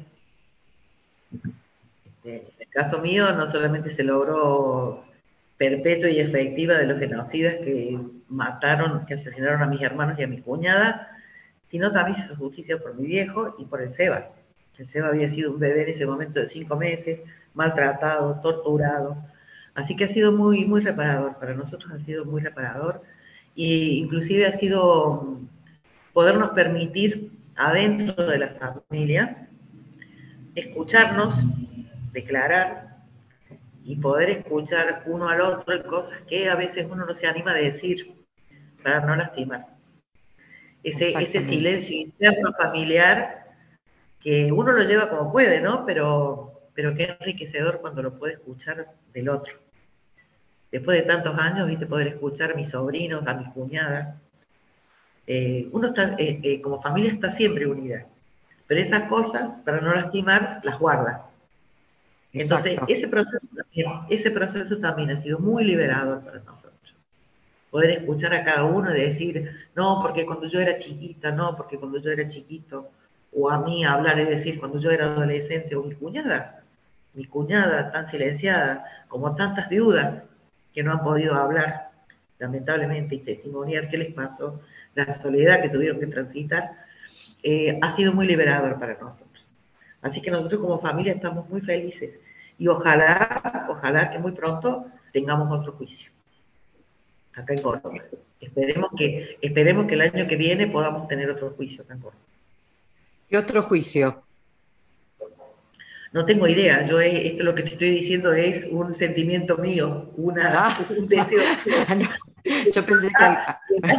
Este, en el caso mío, no solamente se logró perpetua y efectiva de los genocidas que mataron, que asesinaron a mis hermanos y a mi cuñada, sino también se hizo justicia por mi viejo y por el Seba. El Seba había sido un bebé en ese momento de cinco meses, maltratado, torturado. Así que ha sido muy, muy reparador, para nosotros ha sido muy reparador, e inclusive ha sido podernos permitir adentro de la familia escucharnos, declarar y poder escuchar uno al otro en cosas que a veces uno no se anima a decir para no lastimar. Ese, ese silencio interno familiar que uno lo lleva como puede, ¿no? Pero, pero qué enriquecedor cuando lo puede escuchar del otro. Después de tantos años, viste, poder escuchar a mis sobrinos, a mis cuñadas. Eh, uno está, eh, eh, como familia está siempre unida, pero esas cosas, para no lastimar, las guarda. Entonces, Exacto. ese proceso, también, ese proceso también ha sido muy liberador para nosotros. Poder escuchar a cada uno y decir, no, porque cuando yo era chiquita, no, porque cuando yo era chiquito, o a mí hablar y decir, cuando yo era adolescente, o mi cuñada, mi cuñada tan silenciada, como tantas viudas que no han podido hablar, lamentablemente, y testimoniar qué les pasó, la soledad que tuvieron que transitar, eh, ha sido muy liberador para nosotros. Así que nosotros como familia estamos muy felices y ojalá, ojalá que muy pronto tengamos otro juicio acá en Córdoba. Esperemos que, esperemos que el año que viene podamos tener otro juicio acá en Córdoba. ¿Qué otro juicio? No tengo idea, yo he, esto lo que te estoy diciendo es un sentimiento mío, una, Ah, un deseo mío. no, yo pensé que... al-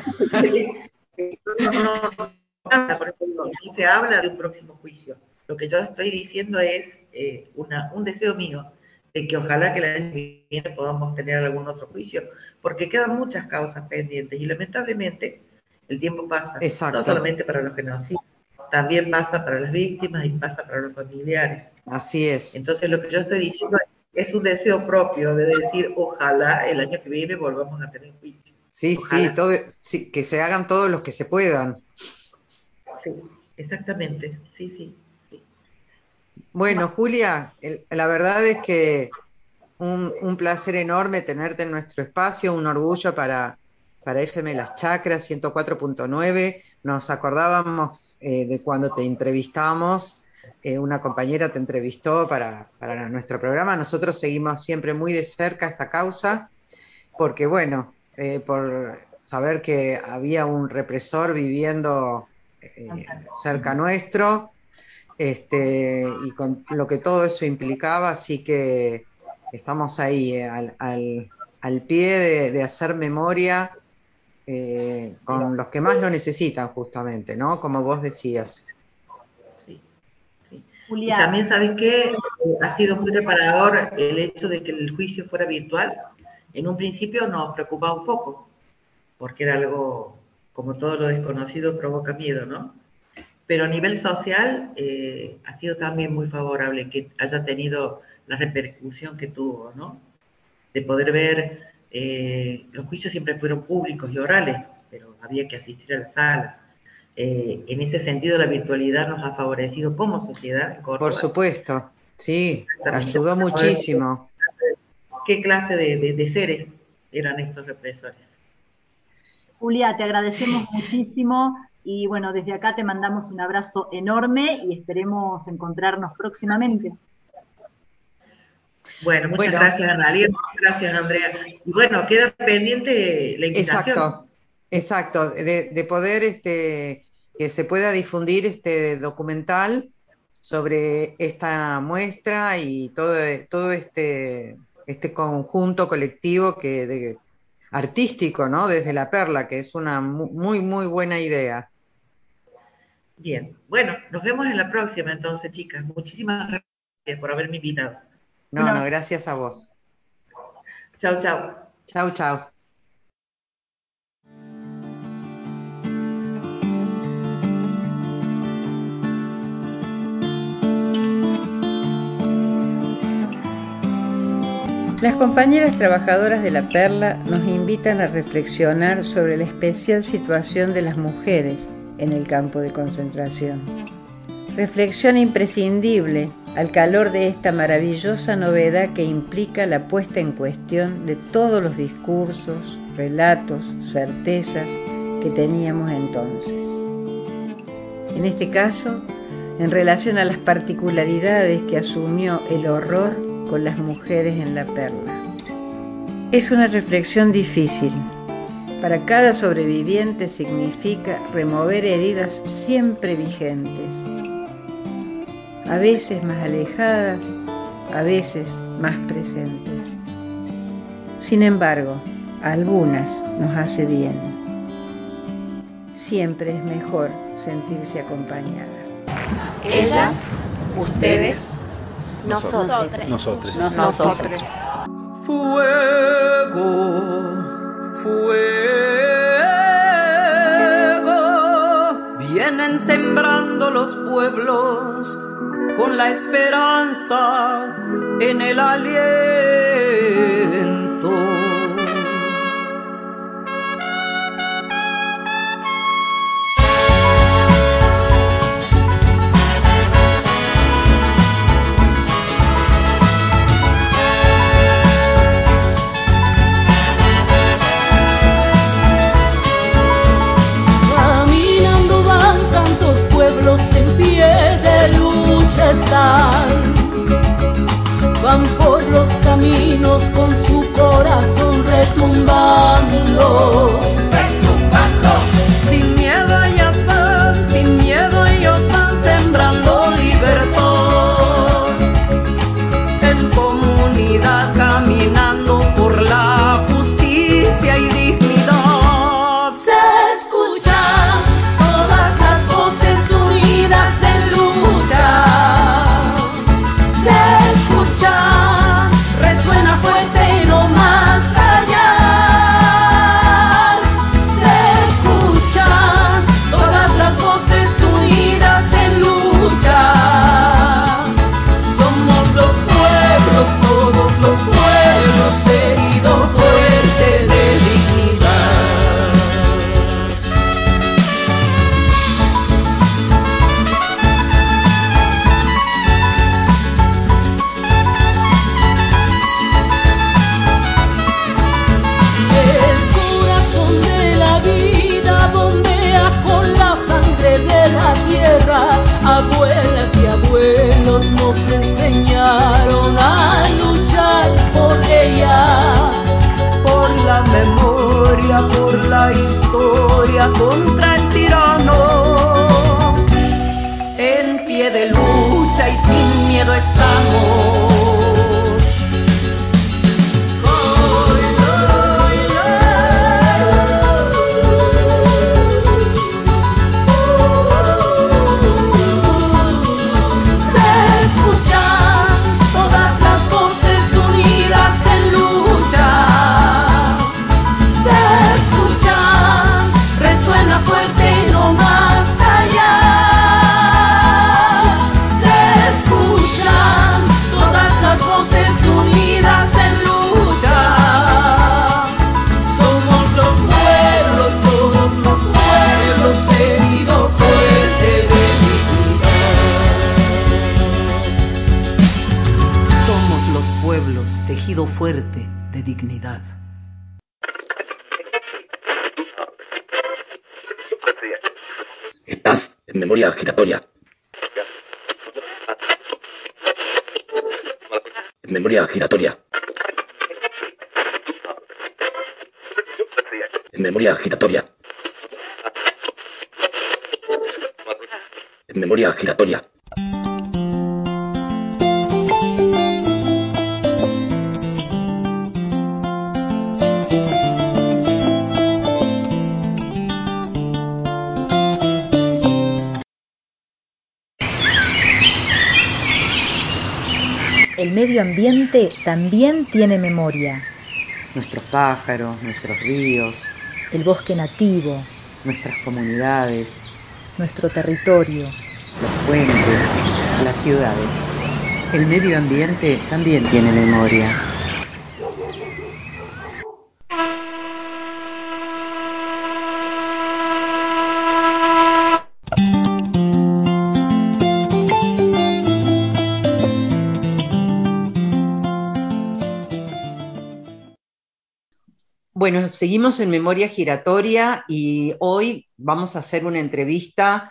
No, no, no, por eso digo, no se habla de un próximo juicio. Lo que yo estoy diciendo es eh, una, un deseo mío de que ojalá que el año que viene podamos tener algún otro juicio, porque quedan muchas causas pendientes y lamentablemente el tiempo pasa, no Exacto, solamente para los genocidios, también pasa para las víctimas y pasa para los familiares. así es. Entonces lo que yo estoy diciendo es un deseo propio de decir ojalá el año que viene volvamos a tener juicio. Sí, sí, Ojalá. todo, sí, que se hagan todos los que se puedan. Sí, exactamente. Sí, sí. Sí. Bueno, Julia, el- la verdad es que un, un placer enorme tenerte en nuestro espacio, un orgullo para, para F M Las Chacras ciento cuatro punto nueve. Nos acordábamos eh, de cuando te entrevistamos, eh, una compañera te entrevistó para, para nuestro programa. Nosotros seguimos siempre muy de cerca esta causa, porque bueno, eh, por saber que había un represor viviendo eh, cerca nuestro, este, y con lo que todo eso implicaba, así que estamos ahí, eh, al, al, al, pie de, de hacer memoria eh, con los que más lo necesitan justamente, ¿no? Como vos decías. Sí, sí. Y Julia, también, ¿sabes qué? Eh, ha sido muy reparador el hecho de que el juicio fuera virtual. En un principio nos preocupaba un poco, porque era algo, como todo lo desconocido, provoca miedo, ¿no? Pero a nivel social eh, ha sido también muy favorable que haya tenido la repercusión que tuvo, ¿no? De poder ver, eh, los juicios siempre fueron públicos y orales, pero había que asistir a la sala. Eh, en ese sentido, la virtualidad nos ha favorecido como sociedad en Por Córdoba, supuesto, sí, exactamente ayudó para poder ver muchísimo. qué clase de, de, de seres eran estos represores. Julia, te agradecemos Sí. muchísimo y bueno, desde acá te mandamos un abrazo enorme y esperemos encontrarnos próximamente. Bueno, muchas Bueno, gracias, Analia, muchas gracias, Andrea. Y bueno, queda pendiente la invitación. exacto, exacto, de, de poder este, que se pueda difundir este documental sobre esta muestra y todo, todo este, este conjunto colectivo que, de, artístico, ¿no? Desde La Perla, que es una mu- muy, muy buena idea. Bien, bueno, nos vemos en la próxima entonces, chicas. Muchísimas gracias por haberme invitado. No, no, Bueno, gracias a vos. Chao, chao. Chau, chau. Las compañeras trabajadoras de La Perla nos invitan a reflexionar sobre la especial situación de las mujeres en el campo de concentración. Reflexión imprescindible al calor de esta maravillosa novedad que implica la puesta en cuestión de todos los discursos, relatos, certezas que teníamos entonces. En este caso, en relación a las particularidades que asumió el horror con las mujeres en La Perla. Es una reflexión difícil. Para cada sobreviviente significa remover heridas siempre vigentes, a veces más alejadas, a veces más presentes. Sin embargo, a algunas nos hace bien. Siempre es mejor sentirse acompañada. Ellas, ustedes, nosotros, nosotros, nosotros. Fuego, fuego, vienen sembrando los pueblos con la esperanza en el aliento. En pie de lucha están, van por los caminos con su corazón retumbando, retumbando. Sin miedo ellas van, sin miedo ellos van sembrando libertad, en comunidad caminando por la justicia y dignidad. Se escuchan todas las voces unidas en lucha, se escucha, resuena fuerte y no más callar, se escuchan todas las voces unidas en lucha, somos los pueblos, todos los pueblos, tejido fuerte de dignidad. Abuelas y abuelos nos enseñaron a luchar por ella, por la memoria, por la historia, contra el tirano. En pie de lucha y sin miedo estamos. Tejido fuerte de dignidad. Estás en memoria giratoria. En memoria giratoria. En memoria giratoria. En memoria giratoria. El medio ambiente también tiene memoria. Nuestros pájaros, nuestros ríos, el bosque nativo, nuestras comunidades, nuestro territorio, los puentes, las ciudades. El medio ambiente también tiene memoria. Bueno, seguimos en Memoria Giratoria y hoy vamos a hacer una entrevista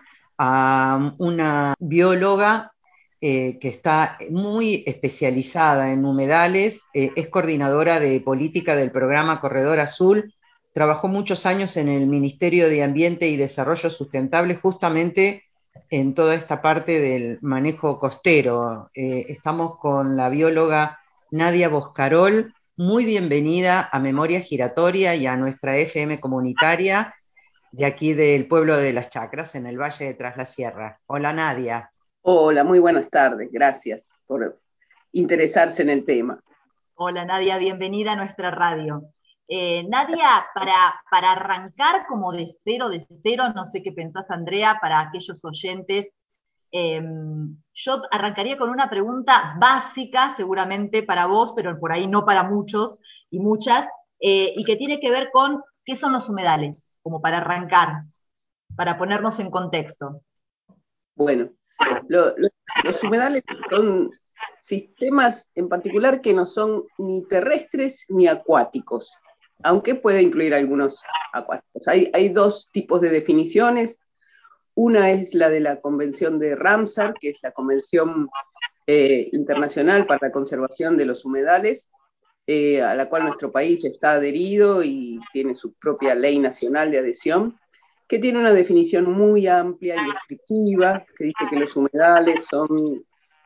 a una bióloga eh, que está muy especializada en humedales, eh, es coordinadora de política del programa Corredor Azul, trabajó muchos años en el Ministerio de Ambiente y Desarrollo Sustentable justamente en toda esta parte del manejo costero. Eh, estamos con la bióloga Nadia Boscarol. Muy bienvenida a Memoria Giratoria y a nuestra F M comunitaria de aquí del pueblo de Las Chacras, en el Valle de Tras la Sierra. Hola, Nadia. Hola, muy buenas tardes. Gracias por interesarse en el tema. Hola, Nadia, bienvenida a nuestra radio. Eh, Nadia, para, para arrancar como de cero, de cero, no sé qué pensás, Andrea, para aquellos oyentes, eh, yo arrancaría con una pregunta básica, seguramente para vos, pero por ahí no para muchos y muchas, eh, y que tiene que ver con qué son los humedales, como para arrancar, para ponernos en contexto. Bueno, lo, lo, los humedales son sistemas en particular que no son ni terrestres ni acuáticos, aunque puede incluir algunos acuáticos. Hay, hay dos tipos de definiciones. Una es la de la Convención de Ramsar, que es la Convención eh, Internacional para la Conservación de los Humedales, eh, a la cual nuestro país está adherido y tiene su propia ley nacional de adhesión, que tiene una definición muy amplia y descriptiva, que dice que los humedales son,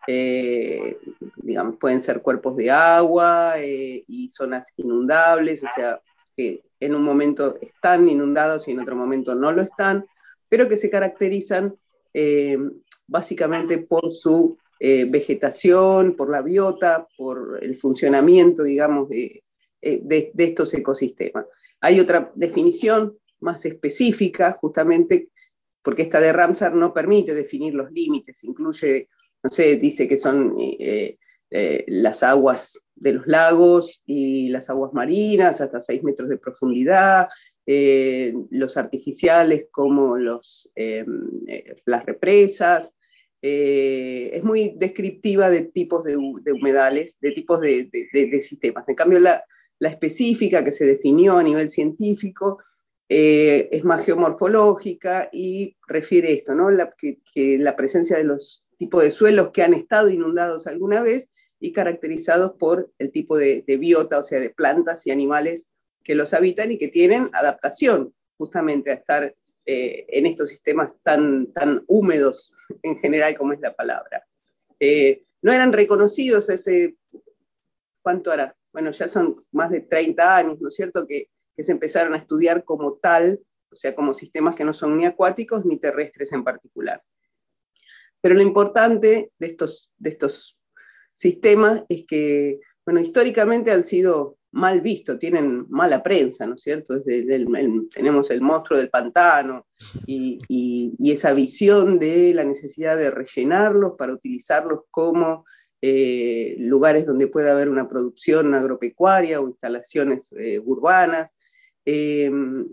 eh, digamos, pueden ser cuerpos de agua eh, y zonas inundables, o sea, que en un momento están inundados y en otro momento no lo están, pero que se caracterizan eh, básicamente por su eh, vegetación, por la biota, por el funcionamiento, digamos, de, de, de estos ecosistemas. Hay otra definición más específica, justamente porque esta de Ramsar no permite definir los límites, incluye, no sé, dice que son eh, eh, las aguas de los lagos y las aguas marinas hasta seis metros de profundidad, eh, los artificiales como los, eh, las represas, eh, es muy descriptiva de tipos de, de humedales, de tipos de, de, de, de sistemas. En cambio, la, la específica que se definió a nivel científico eh, es más geomorfológica y refiere esto, ¿no? La, que, que la presencia de los tipos de suelos que han estado inundados alguna vez y caracterizados por el tipo de, de biota, o sea, de plantas y animales que los habitan y que tienen adaptación justamente a estar eh, en estos sistemas tan, tan húmedos en general como es la palabra. Eh, no eran reconocidos ese, ¿cuánto hará? Bueno, ya son más de treinta años, ¿no es cierto?, que, que se empezaron a estudiar como tal, o sea, como sistemas que no son ni acuáticos ni terrestres en particular. Pero lo importante de estos, de estos sistemas es que, bueno, históricamente han sido mal vistos, tienen mala prensa, ¿no es cierto? Desde el, el, el, tenemos el monstruo del pantano y, y, y esa visión de la necesidad de rellenarlos para utilizarlos como eh, lugares donde pueda haber una producción agropecuaria o instalaciones eh, urbanas, eh,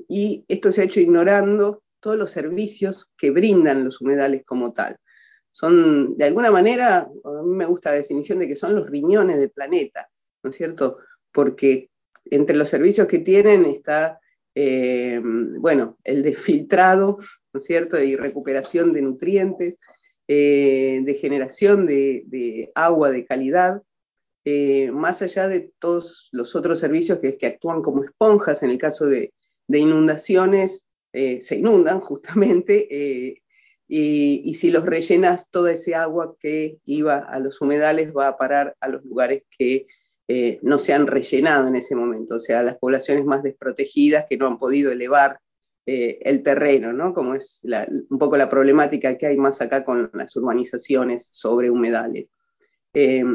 y esto se ha hecho ignorando todos los servicios que brindan los humedales como tal. Son, de alguna manera, a mí me gusta la definición de que son los riñones del planeta, ¿no es cierto? Porque entre los servicios que tienen está, eh, bueno, el de filtrado, ¿no es cierto?, y recuperación de nutrientes, eh, de generación de, de agua de calidad, eh, más allá de todos los otros servicios que, que actúan como esponjas, en el caso de, de inundaciones, eh, se inundan justamente, eh, Y, y si los rellenas, toda ese agua que iba a los humedales va a parar a los lugares que eh, no se han rellenado en ese momento, o sea, a las poblaciones más desprotegidas que no han podido elevar eh, el terreno, ¿no? Como es la, un poco la problemática que hay más acá con las urbanizaciones sobre humedales. Eh,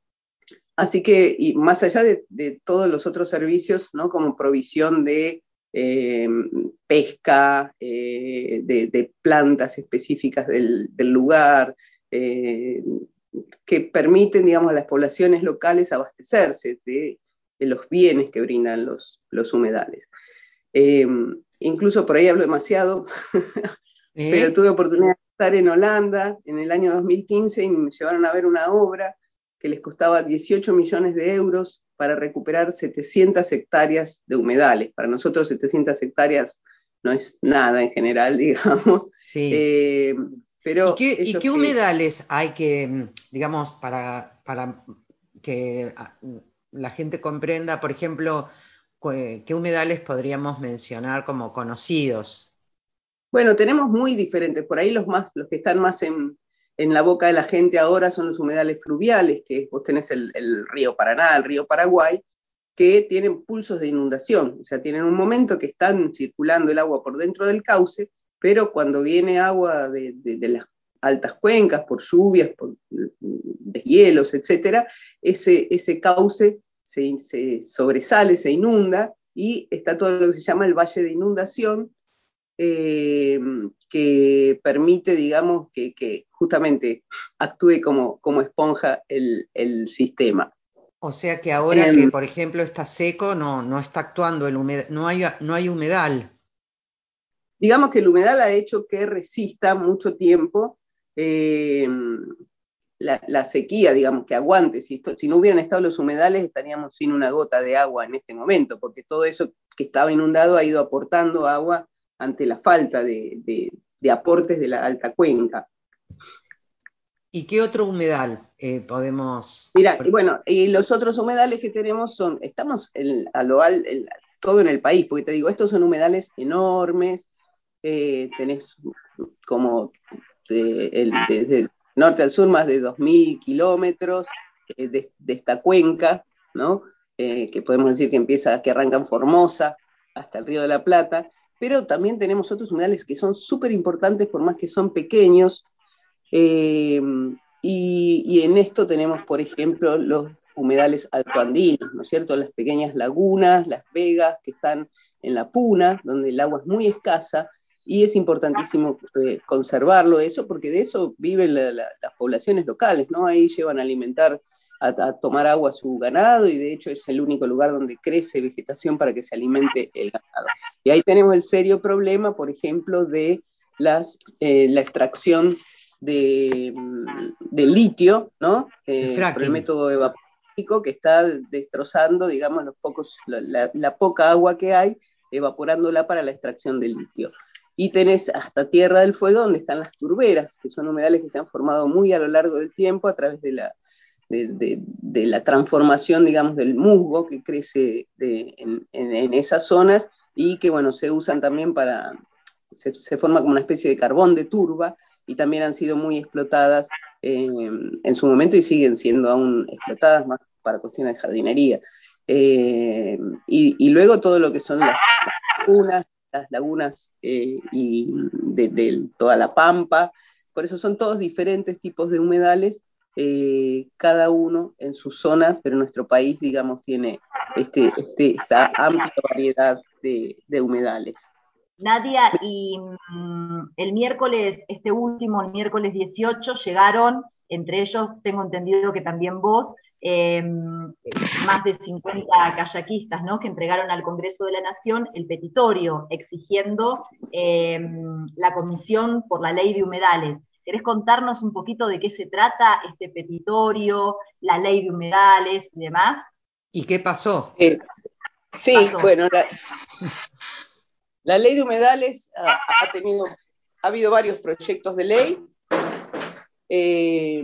así que, y más allá de, de todos los otros servicios, ¿no?, como provisión de Eh, pesca, eh, de, de plantas específicas del, del lugar, eh, que permiten, digamos, a las poblaciones locales abastecerse de, de los bienes que brindan los, los humedales. Eh, incluso por ahí hablo demasiado, ¿Eh? pero tuve oportunidad de estar en Holanda en el año dos mil quince y me llevaron a ver una obra que les costaba dieciocho millones de euros para recuperar setecientas hectáreas de humedales. Para nosotros setecientas hectáreas no es nada en general, digamos. Sí. Eh, pero ¿Y qué, ¿Y qué que... humedales hay que, digamos, para, para que la gente comprenda, por ejemplo, qué humedales podríamos mencionar como conocidos? Bueno, tenemos muy diferentes. Por ahí los, más, los que están más en, en la boca de la gente ahora son los humedales fluviales, que vos tenés el, el río Paraná, el río Paraguay, que tienen pulsos de inundación, o sea, tienen un momento que están circulando el agua por dentro del cauce, pero cuando viene agua de, de, de las altas cuencas, por lluvias, por deshielos, etcétera, ese, ese cauce se, se sobresale, se inunda, y está todo lo que se llama el valle de inundación, eh, que permite, digamos, que, que justamente actúe como, como esponja el, el sistema. O sea que ahora eh, que, por ejemplo, está seco, no, no está actuando el humedal, no hay, no hay humedal. Digamos que el humedal ha hecho que resista mucho tiempo eh, la, la sequía, digamos, que aguante. Si, esto, si no hubieran estado los humedales, estaríamos sin una gota de agua en este momento, porque todo eso que estaba inundado ha ido aportando agua ante la falta de, de, de aportes de la alta cuenca. ¿Y qué otro humedal eh, podemos...? Mira, y bueno, y los otros humedales que tenemos son, estamos en, a lo al, en, todo en el país, porque te digo, estos son humedales enormes, eh, tenés como de, el, desde norte al sur más de dos mil kilómetros eh, de, de esta cuenca, ¿no? Eh, que podemos decir que empieza, que arranca en Formosa hasta el Río de la Plata, pero también tenemos otros humedales que son súper importantes por más que son pequeños, eh, y, y en esto tenemos, por ejemplo, los humedales altoandinos, ¿no es cierto? Las pequeñas lagunas, las vegas que están en la puna, donde el agua es muy escasa, y es importantísimo eh, conservarlo eso, porque de eso viven la, la, las poblaciones locales, ¿no? Ahí llevan a alimentar, a, a tomar agua a su ganado, y de hecho es el único lugar donde crece vegetación para que se alimente el ganado. Y ahí tenemos el serio problema, por ejemplo, de las, eh, la extracción de, de litio, ¿no? Eh, por el método evaporático, que está destrozando, digamos, los pocos, la, la poca agua que hay, evaporándola para la extracción de litio. Y tenés hasta Tierra del Fuego, donde están las turberas, que son humedales que se han formado muy a lo largo del tiempo a través de la, de, de, de la transformación, digamos, del musgo que crece de, en, en, en esas zonas, y que, bueno, se usan también para, se, se forma como una especie de carbón de turba, y también han sido muy explotadas eh, en su momento y siguen siendo aún explotadas más para cuestiones de jardinería. Eh, y, y luego todo lo que son las lagunas, las lagunas eh, y de, de toda la pampa, por eso son todos diferentes tipos de humedales, eh, cada uno en su zona, pero nuestro país, digamos, tiene este, este, esta amplia variedad de, de humedales. Nadia, y mmm, el miércoles, este último, el miércoles dieciocho, llegaron, entre ellos tengo entendido que también vos, eh, más de cincuenta kayakistas, ¿no?, que entregaron al Congreso de la Nación el petitorio exigiendo eh, la Comisión por la Ley de Humedales. ¿Querés contarnos un poquito de qué se trata este petitorio, la Ley de Humedales y demás? ¿Y qué pasó? Eh, sí, pasó? bueno, la... La ley de humedales ha, ha tenido, ha habido varios proyectos de ley eh,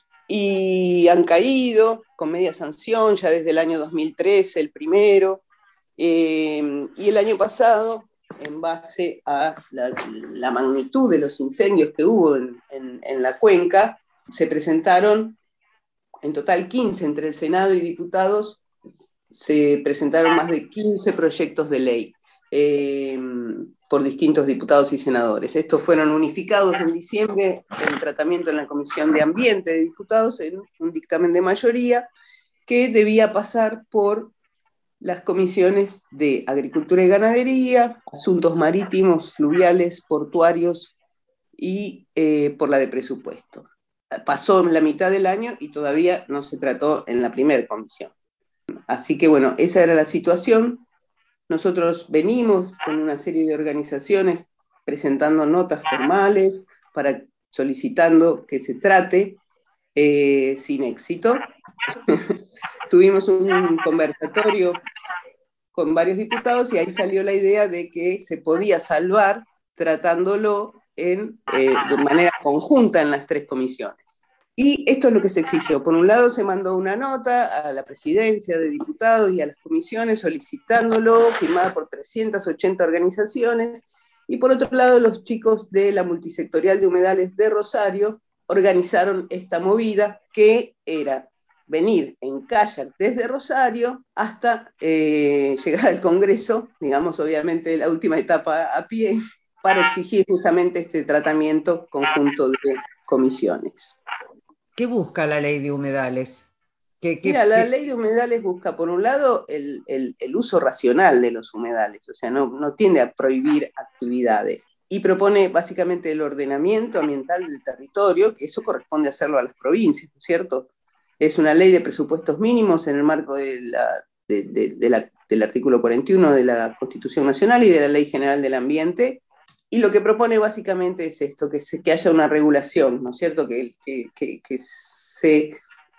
y han caído con media sanción ya desde el año dos mil trece, el primero, eh, y el año pasado, en base a la, la magnitud de los incendios que hubo en, en, en la cuenca, se presentaron en total quince entre el Senado y diputados, se presentaron más de quince proyectos de ley. Eh, por distintos diputados y senadores. Estos fueron unificados en diciembre en tratamiento en la Comisión de Ambiente de Diputados en un dictamen de mayoría que debía pasar por las comisiones de Agricultura y Ganadería, Asuntos Marítimos, Fluviales, Portuarios y eh, por la de Presupuestos. Pasó la mitad del año y todavía no se trató en la primera comisión. Así que bueno, esa era la situación. Nosotros venimos con una serie de organizaciones presentando notas formales para solicitando que se trate eh, sin éxito. Tuvimos un conversatorio con varios diputados y ahí salió la idea de que se podía salvar tratándolo en, eh, de manera conjunta en las tres comisiones. Y esto es lo que se exigió. Por un lado se mandó una nota a la presidencia de diputados y a las comisiones solicitándolo, firmada por trescientas ochenta organizaciones, y por otro lado los chicos de la multisectorial de humedales de Rosario organizaron esta movida que era venir en kayak desde Rosario hasta eh, llegar al Congreso, digamos obviamente la última etapa a pie, para exigir justamente este tratamiento conjunto de comisiones. ¿Qué busca la ley de humedales? ¿Qué, qué, Mira, la qué? ley de humedales busca, por un lado, el, el, el uso racional de los humedales, o sea, no, no tiende a prohibir actividades, y propone básicamente el ordenamiento ambiental del territorio, que eso corresponde hacerlo a las provincias, ¿no es cierto? Es una ley de presupuestos mínimos en el marco de la, de, de, de la, del artículo cuarenta y uno de la Constitución Nacional y de la Ley General del Ambiente, y lo que propone básicamente es esto, que, se, que haya una regulación, ¿no es cierto? Que, que, que, que se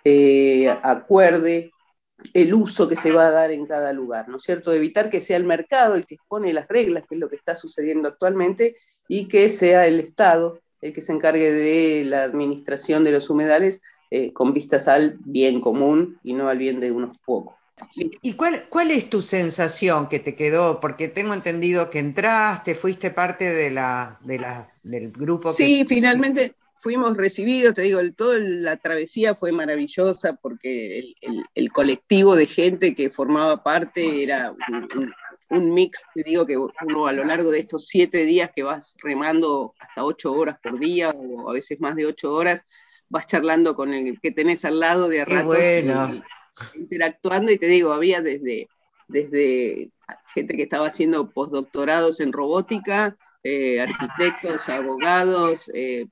eh, acuerde el uso que se va a dar en cada lugar, ¿no es cierto? Evitar que sea el mercado el que expone las reglas, que es lo que está sucediendo actualmente, y que sea el Estado el que se encargue de la administración de los humedales eh, con vistas al bien común y no al bien de unos pocos. ¿Y cuál, cuál es tu sensación que te quedó? Porque tengo entendido que entraste, fuiste parte de la, de la, del grupo que... Sí, finalmente fuimos recibidos, te digo, el, toda la travesía fue maravillosa porque el, el, el colectivo de gente que formaba parte era un, un, un mix, te digo que uno a lo largo de estos siete días que vas remando hasta ocho horas por día o a veces más de ocho horas, vas charlando con el que tenés al lado de a Qué ratos bueno. y interactuando, y te digo, había desde, desde gente que estaba haciendo postdoctorados en robótica, Eh, arquitectos, abogados, eh,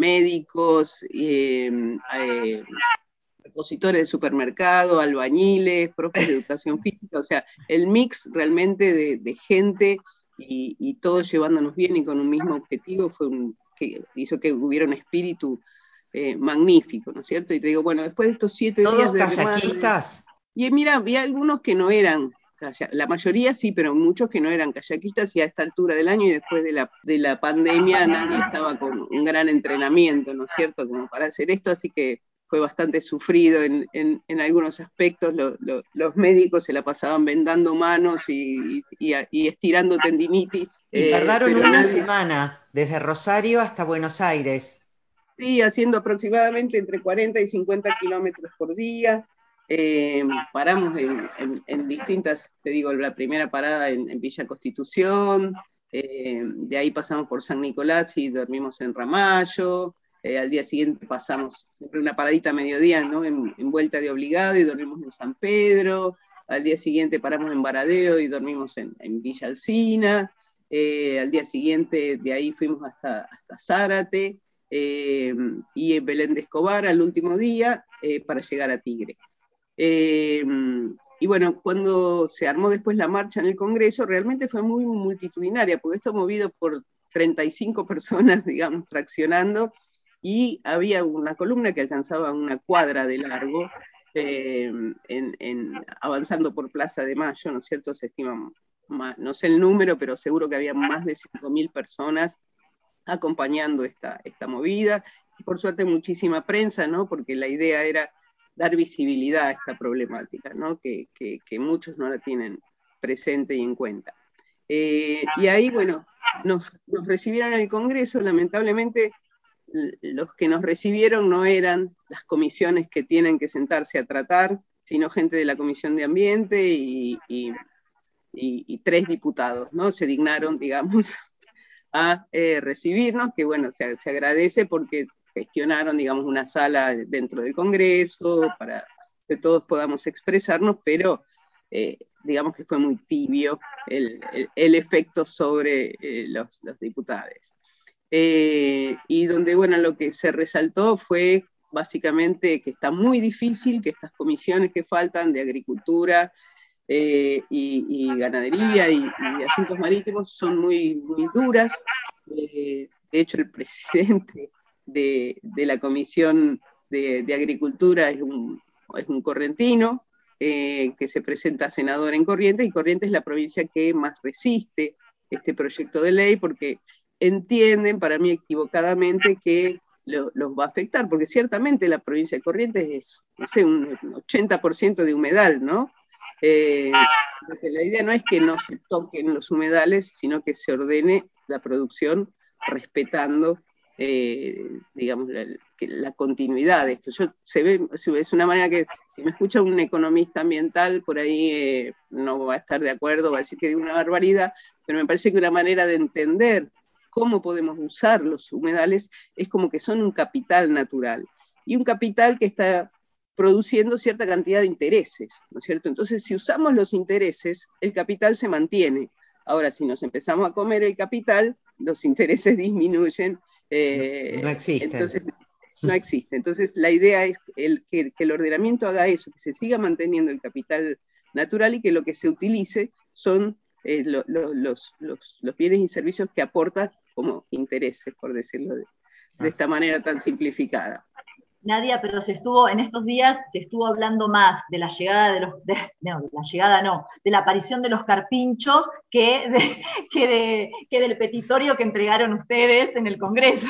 médicos, eh, eh, repositores de supermercado, albañiles, profes de educación física, o sea, el mix realmente de, de gente y, y todos llevándonos bien y con un mismo objetivo fue un, que hizo que hubiera un espíritu eh, magnífico, ¿no es cierto? Y te digo, bueno, después de estos siete días ¿Todos de remar, kayakistas? y mira, había algunos que no eran, la mayoría sí, pero muchos que no eran kayakistas, y a esta altura del año y después de la, de la pandemia nadie estaba con un gran entrenamiento, ¿no es cierto?, como para hacer esto, así que fue bastante sufrido en, en, en algunos aspectos. Lo, lo, los médicos se la pasaban vendando manos y, y, y estirando tendinitis. Y Eh, tardaron pero una nadie, semana, desde Rosario hasta Buenos Aires. Sí, haciendo aproximadamente entre cuarenta y cincuenta kilómetros por día. Eh, paramos en, en, en distintas, te digo, la primera parada en, en Villa Constitución, eh, de ahí pasamos por San Nicolás y dormimos en Ramallo, eh, al día siguiente pasamos siempre una paradita a mediodía, ¿no?, en, en Vuelta de Obligado y dormimos en San Pedro, al día siguiente paramos en Varadero y dormimos en, en Villa Alsina, eh, al día siguiente de ahí fuimos hasta, hasta Zárate, eh, y en Belén de Escobar al último día eh, para llegar a Tigre. Eh, y bueno, cuando se armó después la marcha en el Congreso, realmente fue muy multitudinaria, porque esto movido por treinta y cinco personas, digamos, traccionando, y había una columna que alcanzaba una cuadra de largo, eh, en, en, avanzando por Plaza de Mayo, ¿no es cierto? Se estima, más, no sé el número, pero seguro que había más de cinco mil personas acompañando esta, esta movida. Por suerte muchísima prensa, ¿no?, porque la idea era dar visibilidad a esta problemática, ¿no?, que, que, que muchos no la tienen presente y en cuenta. Eh, y ahí, bueno, nos, nos recibieron en el Congreso. Lamentablemente los que nos recibieron no eran las comisiones que tienen que sentarse a tratar, sino gente de la Comisión de Ambiente y, y, y, y tres diputados, ¿no?, se dignaron, digamos, a eh, recibirnos, que bueno, se, se agradece porque gestionaron, digamos, una sala dentro del Congreso para que todos podamos expresarnos, pero eh, digamos que fue muy tibio el, el, el efecto sobre eh, los, los diputados. Eh, y donde, bueno, lo que se resaltó fue básicamente que está muy difícil, que estas comisiones que faltan de agricultura, Eh, y, y ganadería y, y asuntos marítimos son muy, muy duras. Eh, de hecho, el presidente de, de la Comisión de, de Agricultura es un, es un correntino, eh, que se presenta a senador en Corrientes, y Corrientes es la provincia que más resiste este proyecto de ley, porque entienden, para mí equivocadamente, que lo, los va a afectar, porque ciertamente la provincia de Corrientes es, no sé, un ochenta por ciento de humedal, ¿no? Eh, porque la idea no es que no se toquen los humedales, sino que se ordene la producción respetando, eh, digamos, la, la continuidad de esto. Yo, se ve, es una manera que, si me escucha un economista ambiental, por ahí eh, no va a estar de acuerdo, va a decir que es una barbaridad, pero me parece que una manera de entender cómo podemos usar los humedales es como que son un capital natural, y un capital que está produciendo cierta cantidad de intereses, ¿no es cierto? Entonces, si usamos los intereses, el capital se mantiene. Ahora, si nos empezamos a comer el capital, los intereses disminuyen. Eh, no, no existen. Entonces, no existe. Entonces, la idea es el, que, que el ordenamiento haga eso, que se siga manteniendo el capital natural y que lo que se utilice son eh, lo, lo, los, los, los bienes y servicios que aportan como intereses, por decirlo de, de esta manera tan simplificada. Nadia, pero se estuvo, en estos días se estuvo hablando más de la llegada de los, de, no, de la llegada no, de la aparición de los carpinchos que, de, que, de, que del petitorio que entregaron ustedes en el Congreso.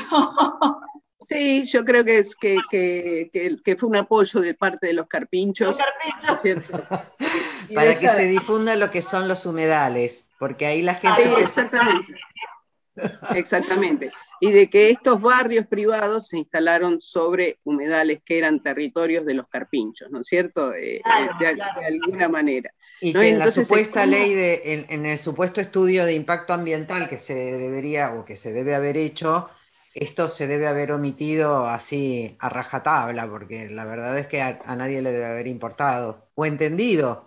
Sí, yo creo que, es, que, que, que, que fue un apoyo de parte de los carpinchos. Los carpinchos. ¿Cierto? Y, y Para que esta... se difunda lo que son los humedales, porque ahí la gente... Sí, exactamente. Exactamente. Y de que estos barrios privados se instalaron sobre humedales que eran territorios de los carpinchos, ¿no es cierto? Eh, claro, de, claro. de alguna manera. Y ¿no? que y en la supuesta ¿cómo? ley, de, en, en el supuesto estudio de impacto ambiental que se debería o que se debe haber hecho, esto se debe haber omitido así a rajatabla, porque la verdad es que a, a nadie le debe haber importado o entendido.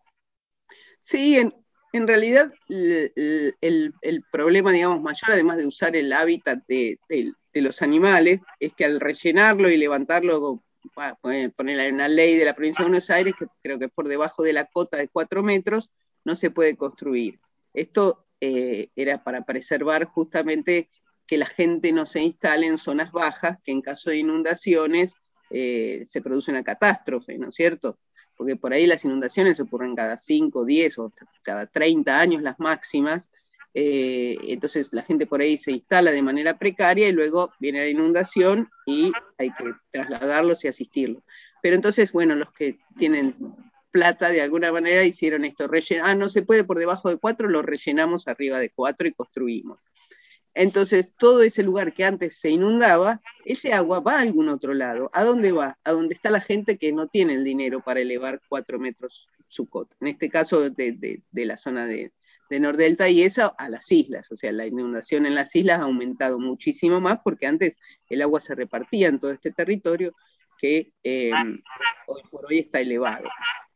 Sí, en, en realidad el, el, el problema, digamos, mayor, además de usar el hábitat de, de, de los animales, es que al rellenarlo y levantarlo, poner en una ley de la provincia de Buenos Aires, que creo que es por debajo de la cota de cuatro metros, no se puede construir. Esto eh, era para preservar justamente que la gente no se instale en zonas bajas, que en caso de inundaciones eh, se produce una catástrofe, ¿no es cierto? Porque por ahí las inundaciones ocurren cada cinco, diez o cada treinta años las máximas, eh, entonces la gente por ahí se instala de manera precaria y luego viene la inundación y hay que trasladarlos y asistirlos. Pero entonces, bueno, los que tienen plata de alguna manera hicieron esto, rellen- ah, no se puede por debajo de cuatro, lo rellenamos arriba de cuatro y construimos. Entonces, todo ese lugar que antes se inundaba, ese agua va a algún otro lado. ¿A dónde va? A donde está la gente que no tiene el dinero para elevar cuatro metros su cota. En este caso, de, de, de la zona de, de Nordelta, y esa a las islas. O sea, la inundación en las islas ha aumentado muchísimo más porque antes el agua se repartía en todo este territorio que eh, hoy por hoy está elevado.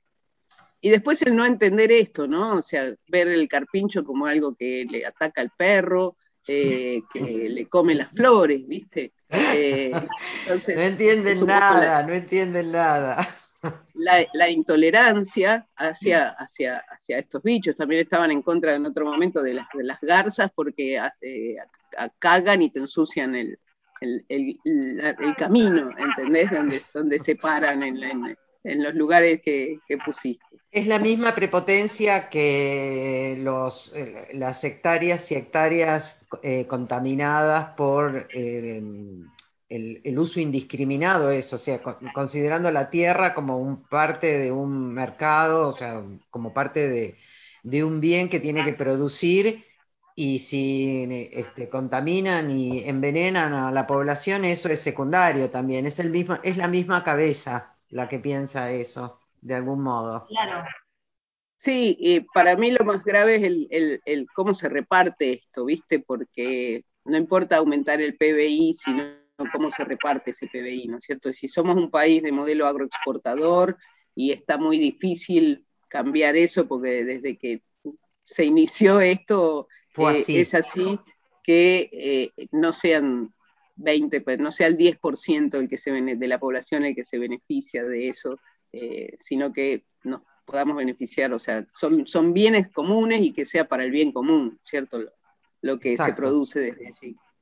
Y después el no entender esto, ¿no? O sea, ver el carpincho como algo que le ataca al perro, Eh, que le come las flores, ¿viste? Eh, entonces, no entienden nada, la, no entienden nada. La, la intolerancia hacia, hacia, hacia estos bichos, también estaban en contra en otro momento de las, de las garzas porque eh, a, a, cagan y te ensucian el, el, el, el, el camino, ¿entendés? Donde, donde se paran en, en, en los lugares que, que pusiste. Es la misma prepotencia que los, eh, las hectáreas y hectáreas eh, contaminadas por eh, el, el uso indiscriminado, eso, o sea, con, considerando la tierra como un parte de un mercado, o sea, como parte de, de un bien que tiene que producir, y si este, contaminan y envenenan a la población, eso es secundario también, es, el mismo, es la misma cabeza la que piensa eso. De algún modo. Claro. Sí, y para mí lo más grave es el, el, el cómo se reparte esto, ¿viste? Porque no importa aumentar el P B I, sino cómo se reparte ese P B I, ¿no es cierto? Si somos un país de modelo agroexportador y está muy difícil cambiar eso, porque desde que se inició esto Fue eh, así. es así que eh, no sean veinte, no sea el diez por ciento el que se de la población el que se beneficia de eso, eh, sino que nos podamos beneficiar, o sea, son, son bienes comunes y que sea para el bien común, ¿cierto? Lo, lo que Exacto. se produce desde allí.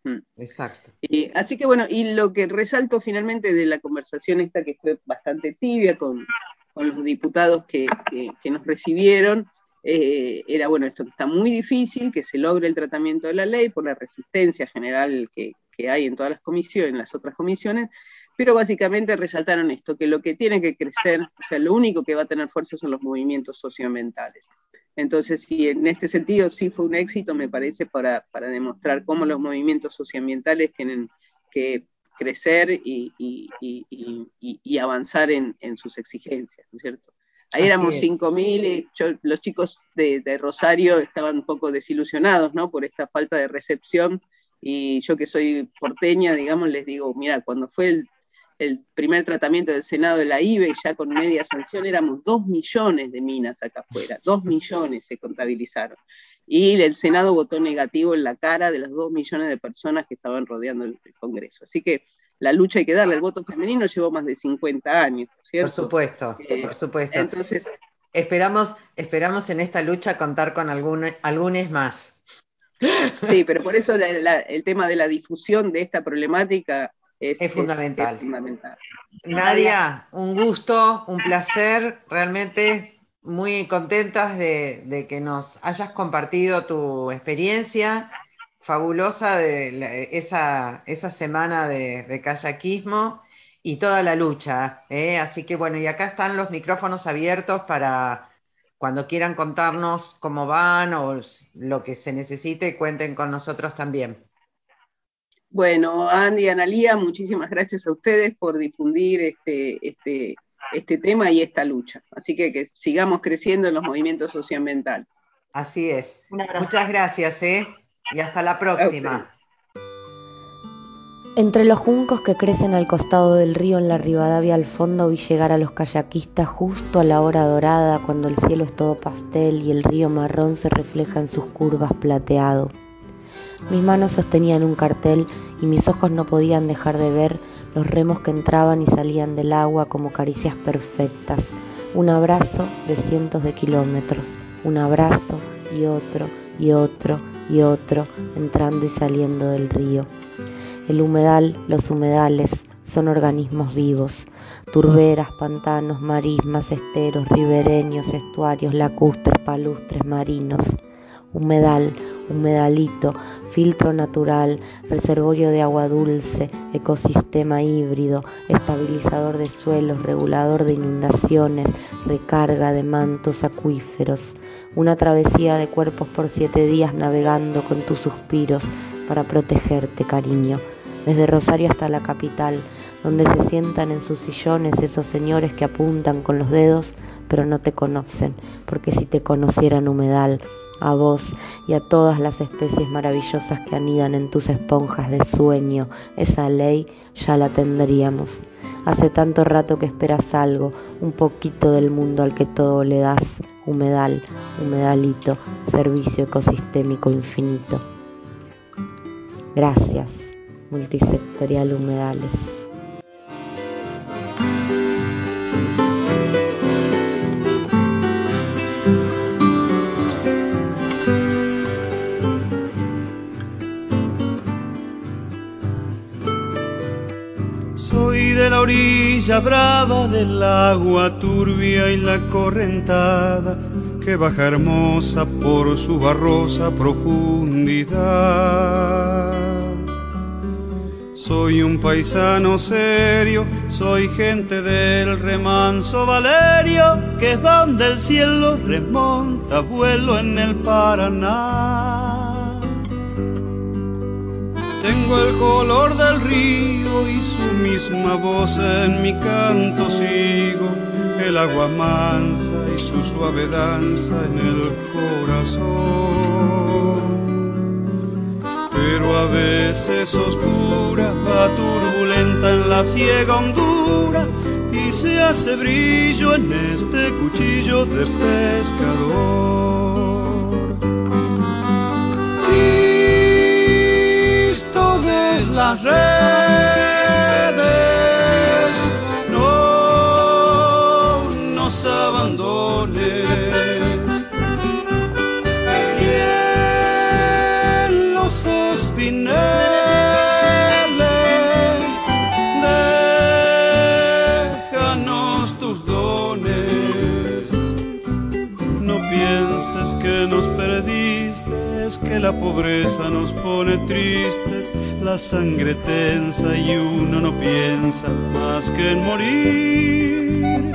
Exacto. Eh, así que bueno, y lo que resalto finalmente de la conversación esta, que fue bastante tibia con, con los diputados que, que, que nos recibieron, eh, era bueno, esto que está muy difícil, que se logre el tratamiento de la ley por la resistencia general que, que hay en todas las comisiones, en las otras comisiones, pero básicamente resaltaron esto, que lo que tiene que crecer, o sea, lo único que va a tener fuerza son los movimientos socioambientales. Entonces, sí, en este sentido sí fue un éxito, me parece, para, para demostrar cómo los movimientos socioambientales tienen que crecer y, y, y, y, y avanzar en, en sus exigencias, ¿no es cierto? Ahí Así éramos es. cinco mil y yo, los chicos de, de Rosario estaban un poco desilusionados, ¿no? Por esta falta de recepción, y yo que soy porteña, digamos, les digo, mira, cuando fue el el primer tratamiento del Senado de la I B E, ya con media sanción, éramos dos millones de minas acá afuera, dos millones se contabilizaron. Y el Senado votó negativo en la cara de las dos millones de personas que estaban rodeando el, el Congreso. Así que la lucha hay que darle. El voto femenino llevó más de cincuenta años, ¿cierto? Por supuesto, eh, por supuesto. Entonces, esperamos, esperamos en esta lucha contar con algún, algunos más. Sí, pero por eso la, la, el tema de la difusión de esta problemática es, es fundamental. Es, es fundamental. Nadia, un gusto, un placer, realmente muy contentas de, de que nos hayas compartido tu experiencia fabulosa de la, esa, esa semana de, de kayakismo y toda la lucha, ¿eh? Así que bueno, y acá están los micrófonos abiertos para cuando quieran contarnos cómo van o lo que se necesite, cuenten con nosotros también. Bueno, Andy, Analía, muchísimas gracias a ustedes por difundir este, este, este tema y esta lucha. Así que que sigamos creciendo en los movimientos socioambientales. Así es. Muchas gracias, ¿eh? Y hasta la próxima. Entre los juncos que crecen al costado del río en la Rivadavia al fondo vi llegar a los kayakistas justo a la hora dorada, cuando el cielo es todo pastel y el río marrón se refleja en sus curvas plateado. Mis manos sostenían un cartel y mis ojos no podían dejar de ver los remos que entraban y salían del agua como caricias perfectas. Un abrazo de cientos de kilómetros, un abrazo y otro y otro y otro entrando y saliendo del río. El humedal, los humedales, son organismos vivos. Turberas, pantanos, marismas, esteros, ribereños, estuarios, lacustres, palustres, marinos. Humedal, humedalito, filtro natural, reservorio de agua dulce, ecosistema híbrido, estabilizador de suelos, regulador de inundaciones, recarga de mantos acuíferos. Una travesía de cuerpos por siete días navegando con tus suspiros para protegerte, cariño. Desde Rosario hasta la capital, donde se sientan en sus sillones esos señores que apuntan con los dedos, pero no te conocen, porque si te conocieran, humedal, a vos y a todas las especies maravillosas que anidan en tus esponjas de sueño, esa ley ya la tendríamos. Hace tanto rato que esperas algo, un poquito del mundo al que todo le das. Humedal, humedalito, servicio ecosistémico infinito. Gracias, Multisectorial Humedales. Soy de la orilla brava del agua turbia y la correntada que baja hermosa por su barrosa profundidad. Soy un paisano serio, soy gente del remanso Valerio, que es donde el cielo remonta vuelo en el Paraná. Tengo el color del río y su misma voz en mi canto sigo, el agua mansa y su suave danza en el corazón. Pero a veces oscura, va turbulenta en la ciega hondura y se hace brillo en este cuchillo de pescador. Cristo de las redes, no nos abandones. Los espineles pienses que nos perdiste, es que la pobreza nos pone tristes, la sangre tensa y uno no piensa más que en morir.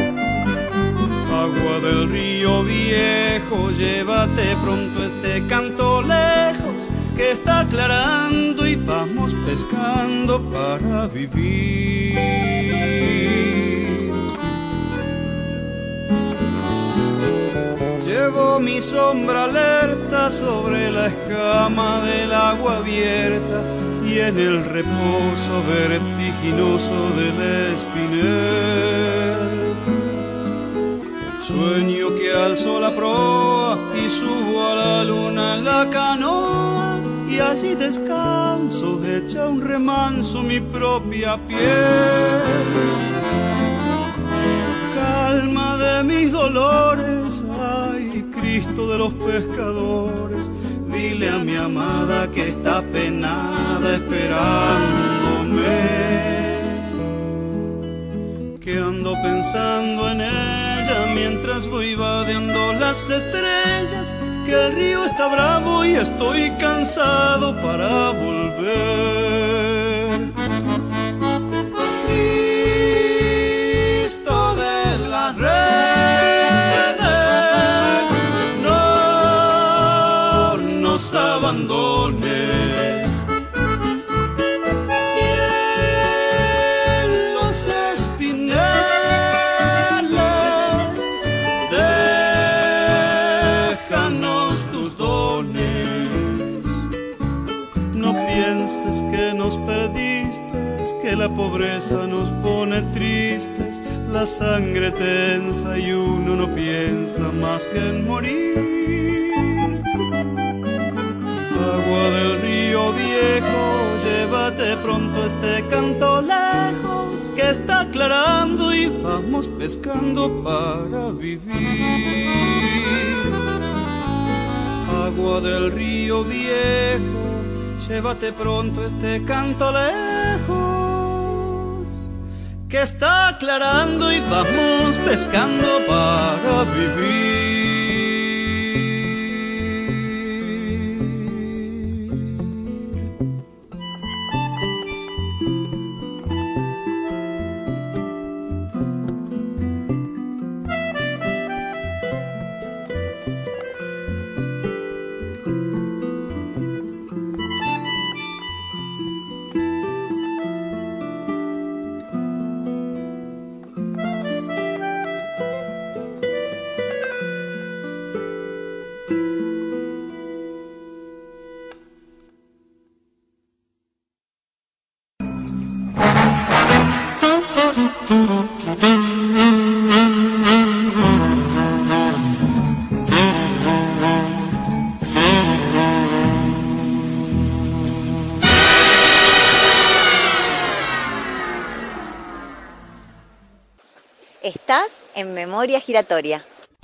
Agua del río viejo, llévate pronto este canto lejos, que está aclarando y vamos pescando para vivir. Llevo mi sombra alerta sobre la escama del agua abierta y en el reposo vertiginoso del espinel. Sueño que alzo la proa y subo a la luna en la canoa y así descanso, echa un remanso mi propia piel. Calma de mis dolores, ay, Cristo de los pescadores, dile a mi amada que está penada esperándome, que ando pensando en ella mientras voy vadeando las estrellas, que el río está bravo y estoy cansado para volver. Cristo de las redes, no nos abandones. Y en los espineles, déjanos tus dones. No pienses que nos perdiste, es que la pobreza nos pone tristes, la sangre tensa y uno no piensa más que en morir. Agua del río viejo, llévate pronto este canto lejos, que está aclarando y vamos pescando para vivir. Agua del río viejo, llévate pronto este canto lejos, que está aclarando y vamos pescando para vivir. Estás en Memoria Giratoria.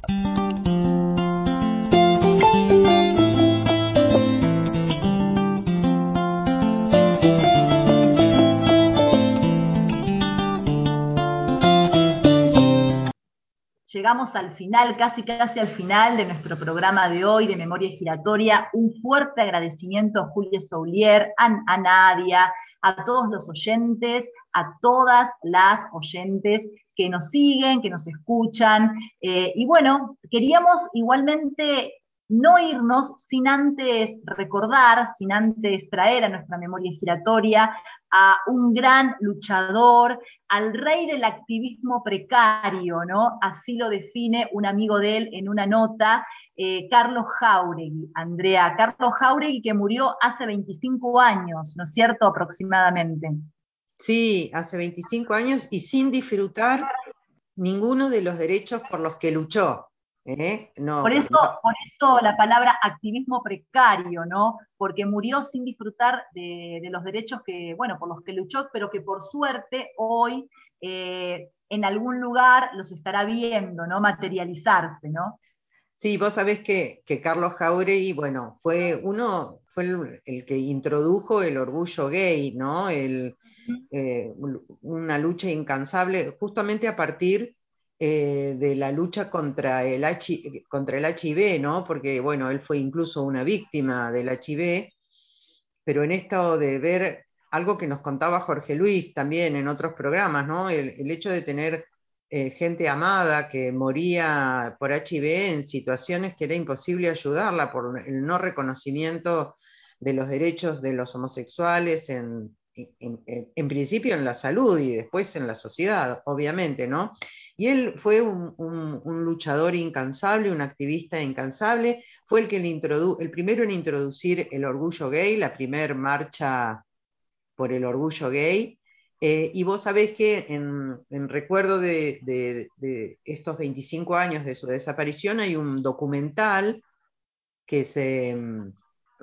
Llegamos al final, casi casi al final de nuestro programa de hoy de Memoria Giratoria. Un fuerte agradecimiento a Julia Soulier, a, a Nadia, a todos los oyentes, a todas las oyentes que nos siguen, que nos escuchan. Eh, y bueno, queríamos igualmente no irnos sin antes recordar, sin antes traer a nuestra memoria giratoria a un gran luchador, al rey del activismo precario, ¿no? Así lo define un amigo de él en una nota, eh, Carlos Jáuregui, Andrea. Carlos Jáuregui, que murió hace veinticinco años, ¿no es cierto?, aproximadamente. Sí, hace veinticinco años y sin disfrutar ninguno de los derechos por los que luchó. ¿eh? No, por, eso, no. por eso la palabra activismo precario, ¿no? Porque murió sin disfrutar de, de los derechos que, bueno, por los que luchó, pero que por suerte hoy eh, en algún lugar los estará viendo, ¿no? Materializarse, ¿no? Sí, vos sabés que, que Carlos Jáuregui, bueno, fue uno, fue el, el que introdujo el orgullo gay, ¿no? El, eh, una lucha incansable, justamente a partir eh, de la lucha contra el, H, contra el H I V, ¿no? Porque, bueno, él fue incluso una víctima del H I V, pero en esto de ver algo que nos contaba Jorge Luis también en otros programas, ¿no? El, el hecho de tener eh, gente amada que moría por H I V en situaciones que era imposible ayudarla por el no reconocimiento de los derechos de los homosexuales en, en, en, en principio en la salud y después en la sociedad, obviamente, ¿no? Y él fue un, un, un luchador incansable, un activista incansable, fue el, que le introdu el primero en introducir el orgullo gay, la primera marcha por el orgullo gay, eh, y vos sabés que en, en recuerdo de, de, de estos veinticinco años de su desaparición hay un documental que se, en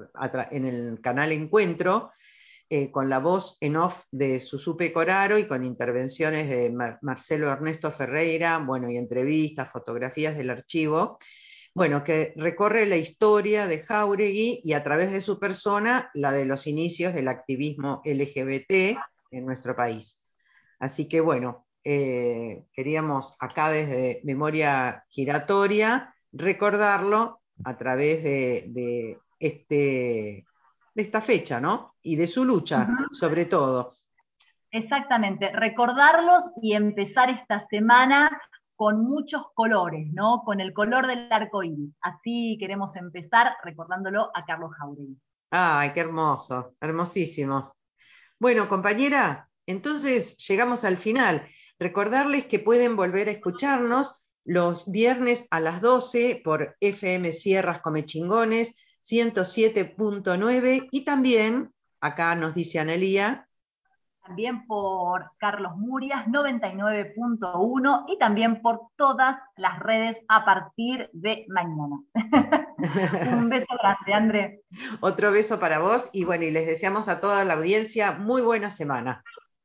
el canal Encuentro, Eh, con la voz en off de Susupe Coraro y con intervenciones de Mar Marcelo Ernesto Ferreira, bueno, y entrevistas, fotografías del archivo, bueno, que recorre la historia de Jáuregui y a través de su persona la de los inicios del activismo L G B T en nuestro país. Así que bueno, eh, queríamos acá desde Memoria Giratoria recordarlo a través de, de este... de esta fecha, ¿no? Y de su lucha, uh-huh. sobre todo. Exactamente, recordarlos y empezar esta semana con muchos colores, ¿no? Con el color del arco iris. Así queremos empezar recordándolo a Carlos Jáuregui. Ay, qué hermoso, hermosísimo. Bueno, compañera, entonces llegamos al final. Recordarles que pueden volver a escucharnos los viernes a las doce por F M Sierras Comechingones, ciento siete punto nueve, y también, acá nos dice Analía, también por Carlos Murias, noventa y nueve punto uno, y también por todas las redes a partir de mañana. Un beso grande, André. Otro beso para vos, y bueno, y les deseamos a toda la audiencia muy buena semana.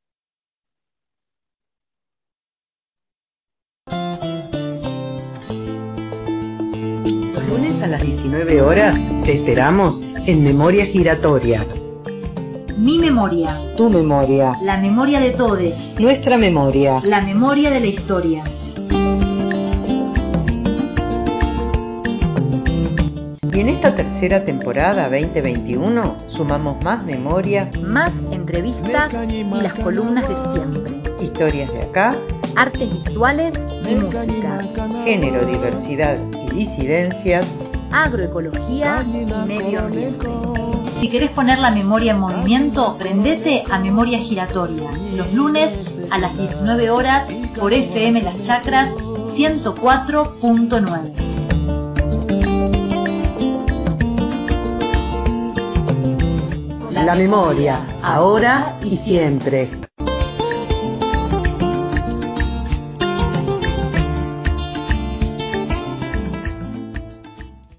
Los lunes a las diecinueve horas te esperamos en Memoria Giratoria. Mi memoria. Tu memoria. La memoria de todos. Nuestra memoria. La memoria de la historia. Y en esta tercera temporada veinte veintiuno sumamos más memoria, más entrevistas y las columnas de siempre. Historias de acá, artes visuales y música, género, diversidad y disidencias, agroecología y medio ambiente. Si querés poner la memoria en movimiento, prendete a Memoria Giratoria, los lunes a las diecinueve horas por F M Las Chacras ciento cuatro punto nueve. La memoria, ahora y siempre.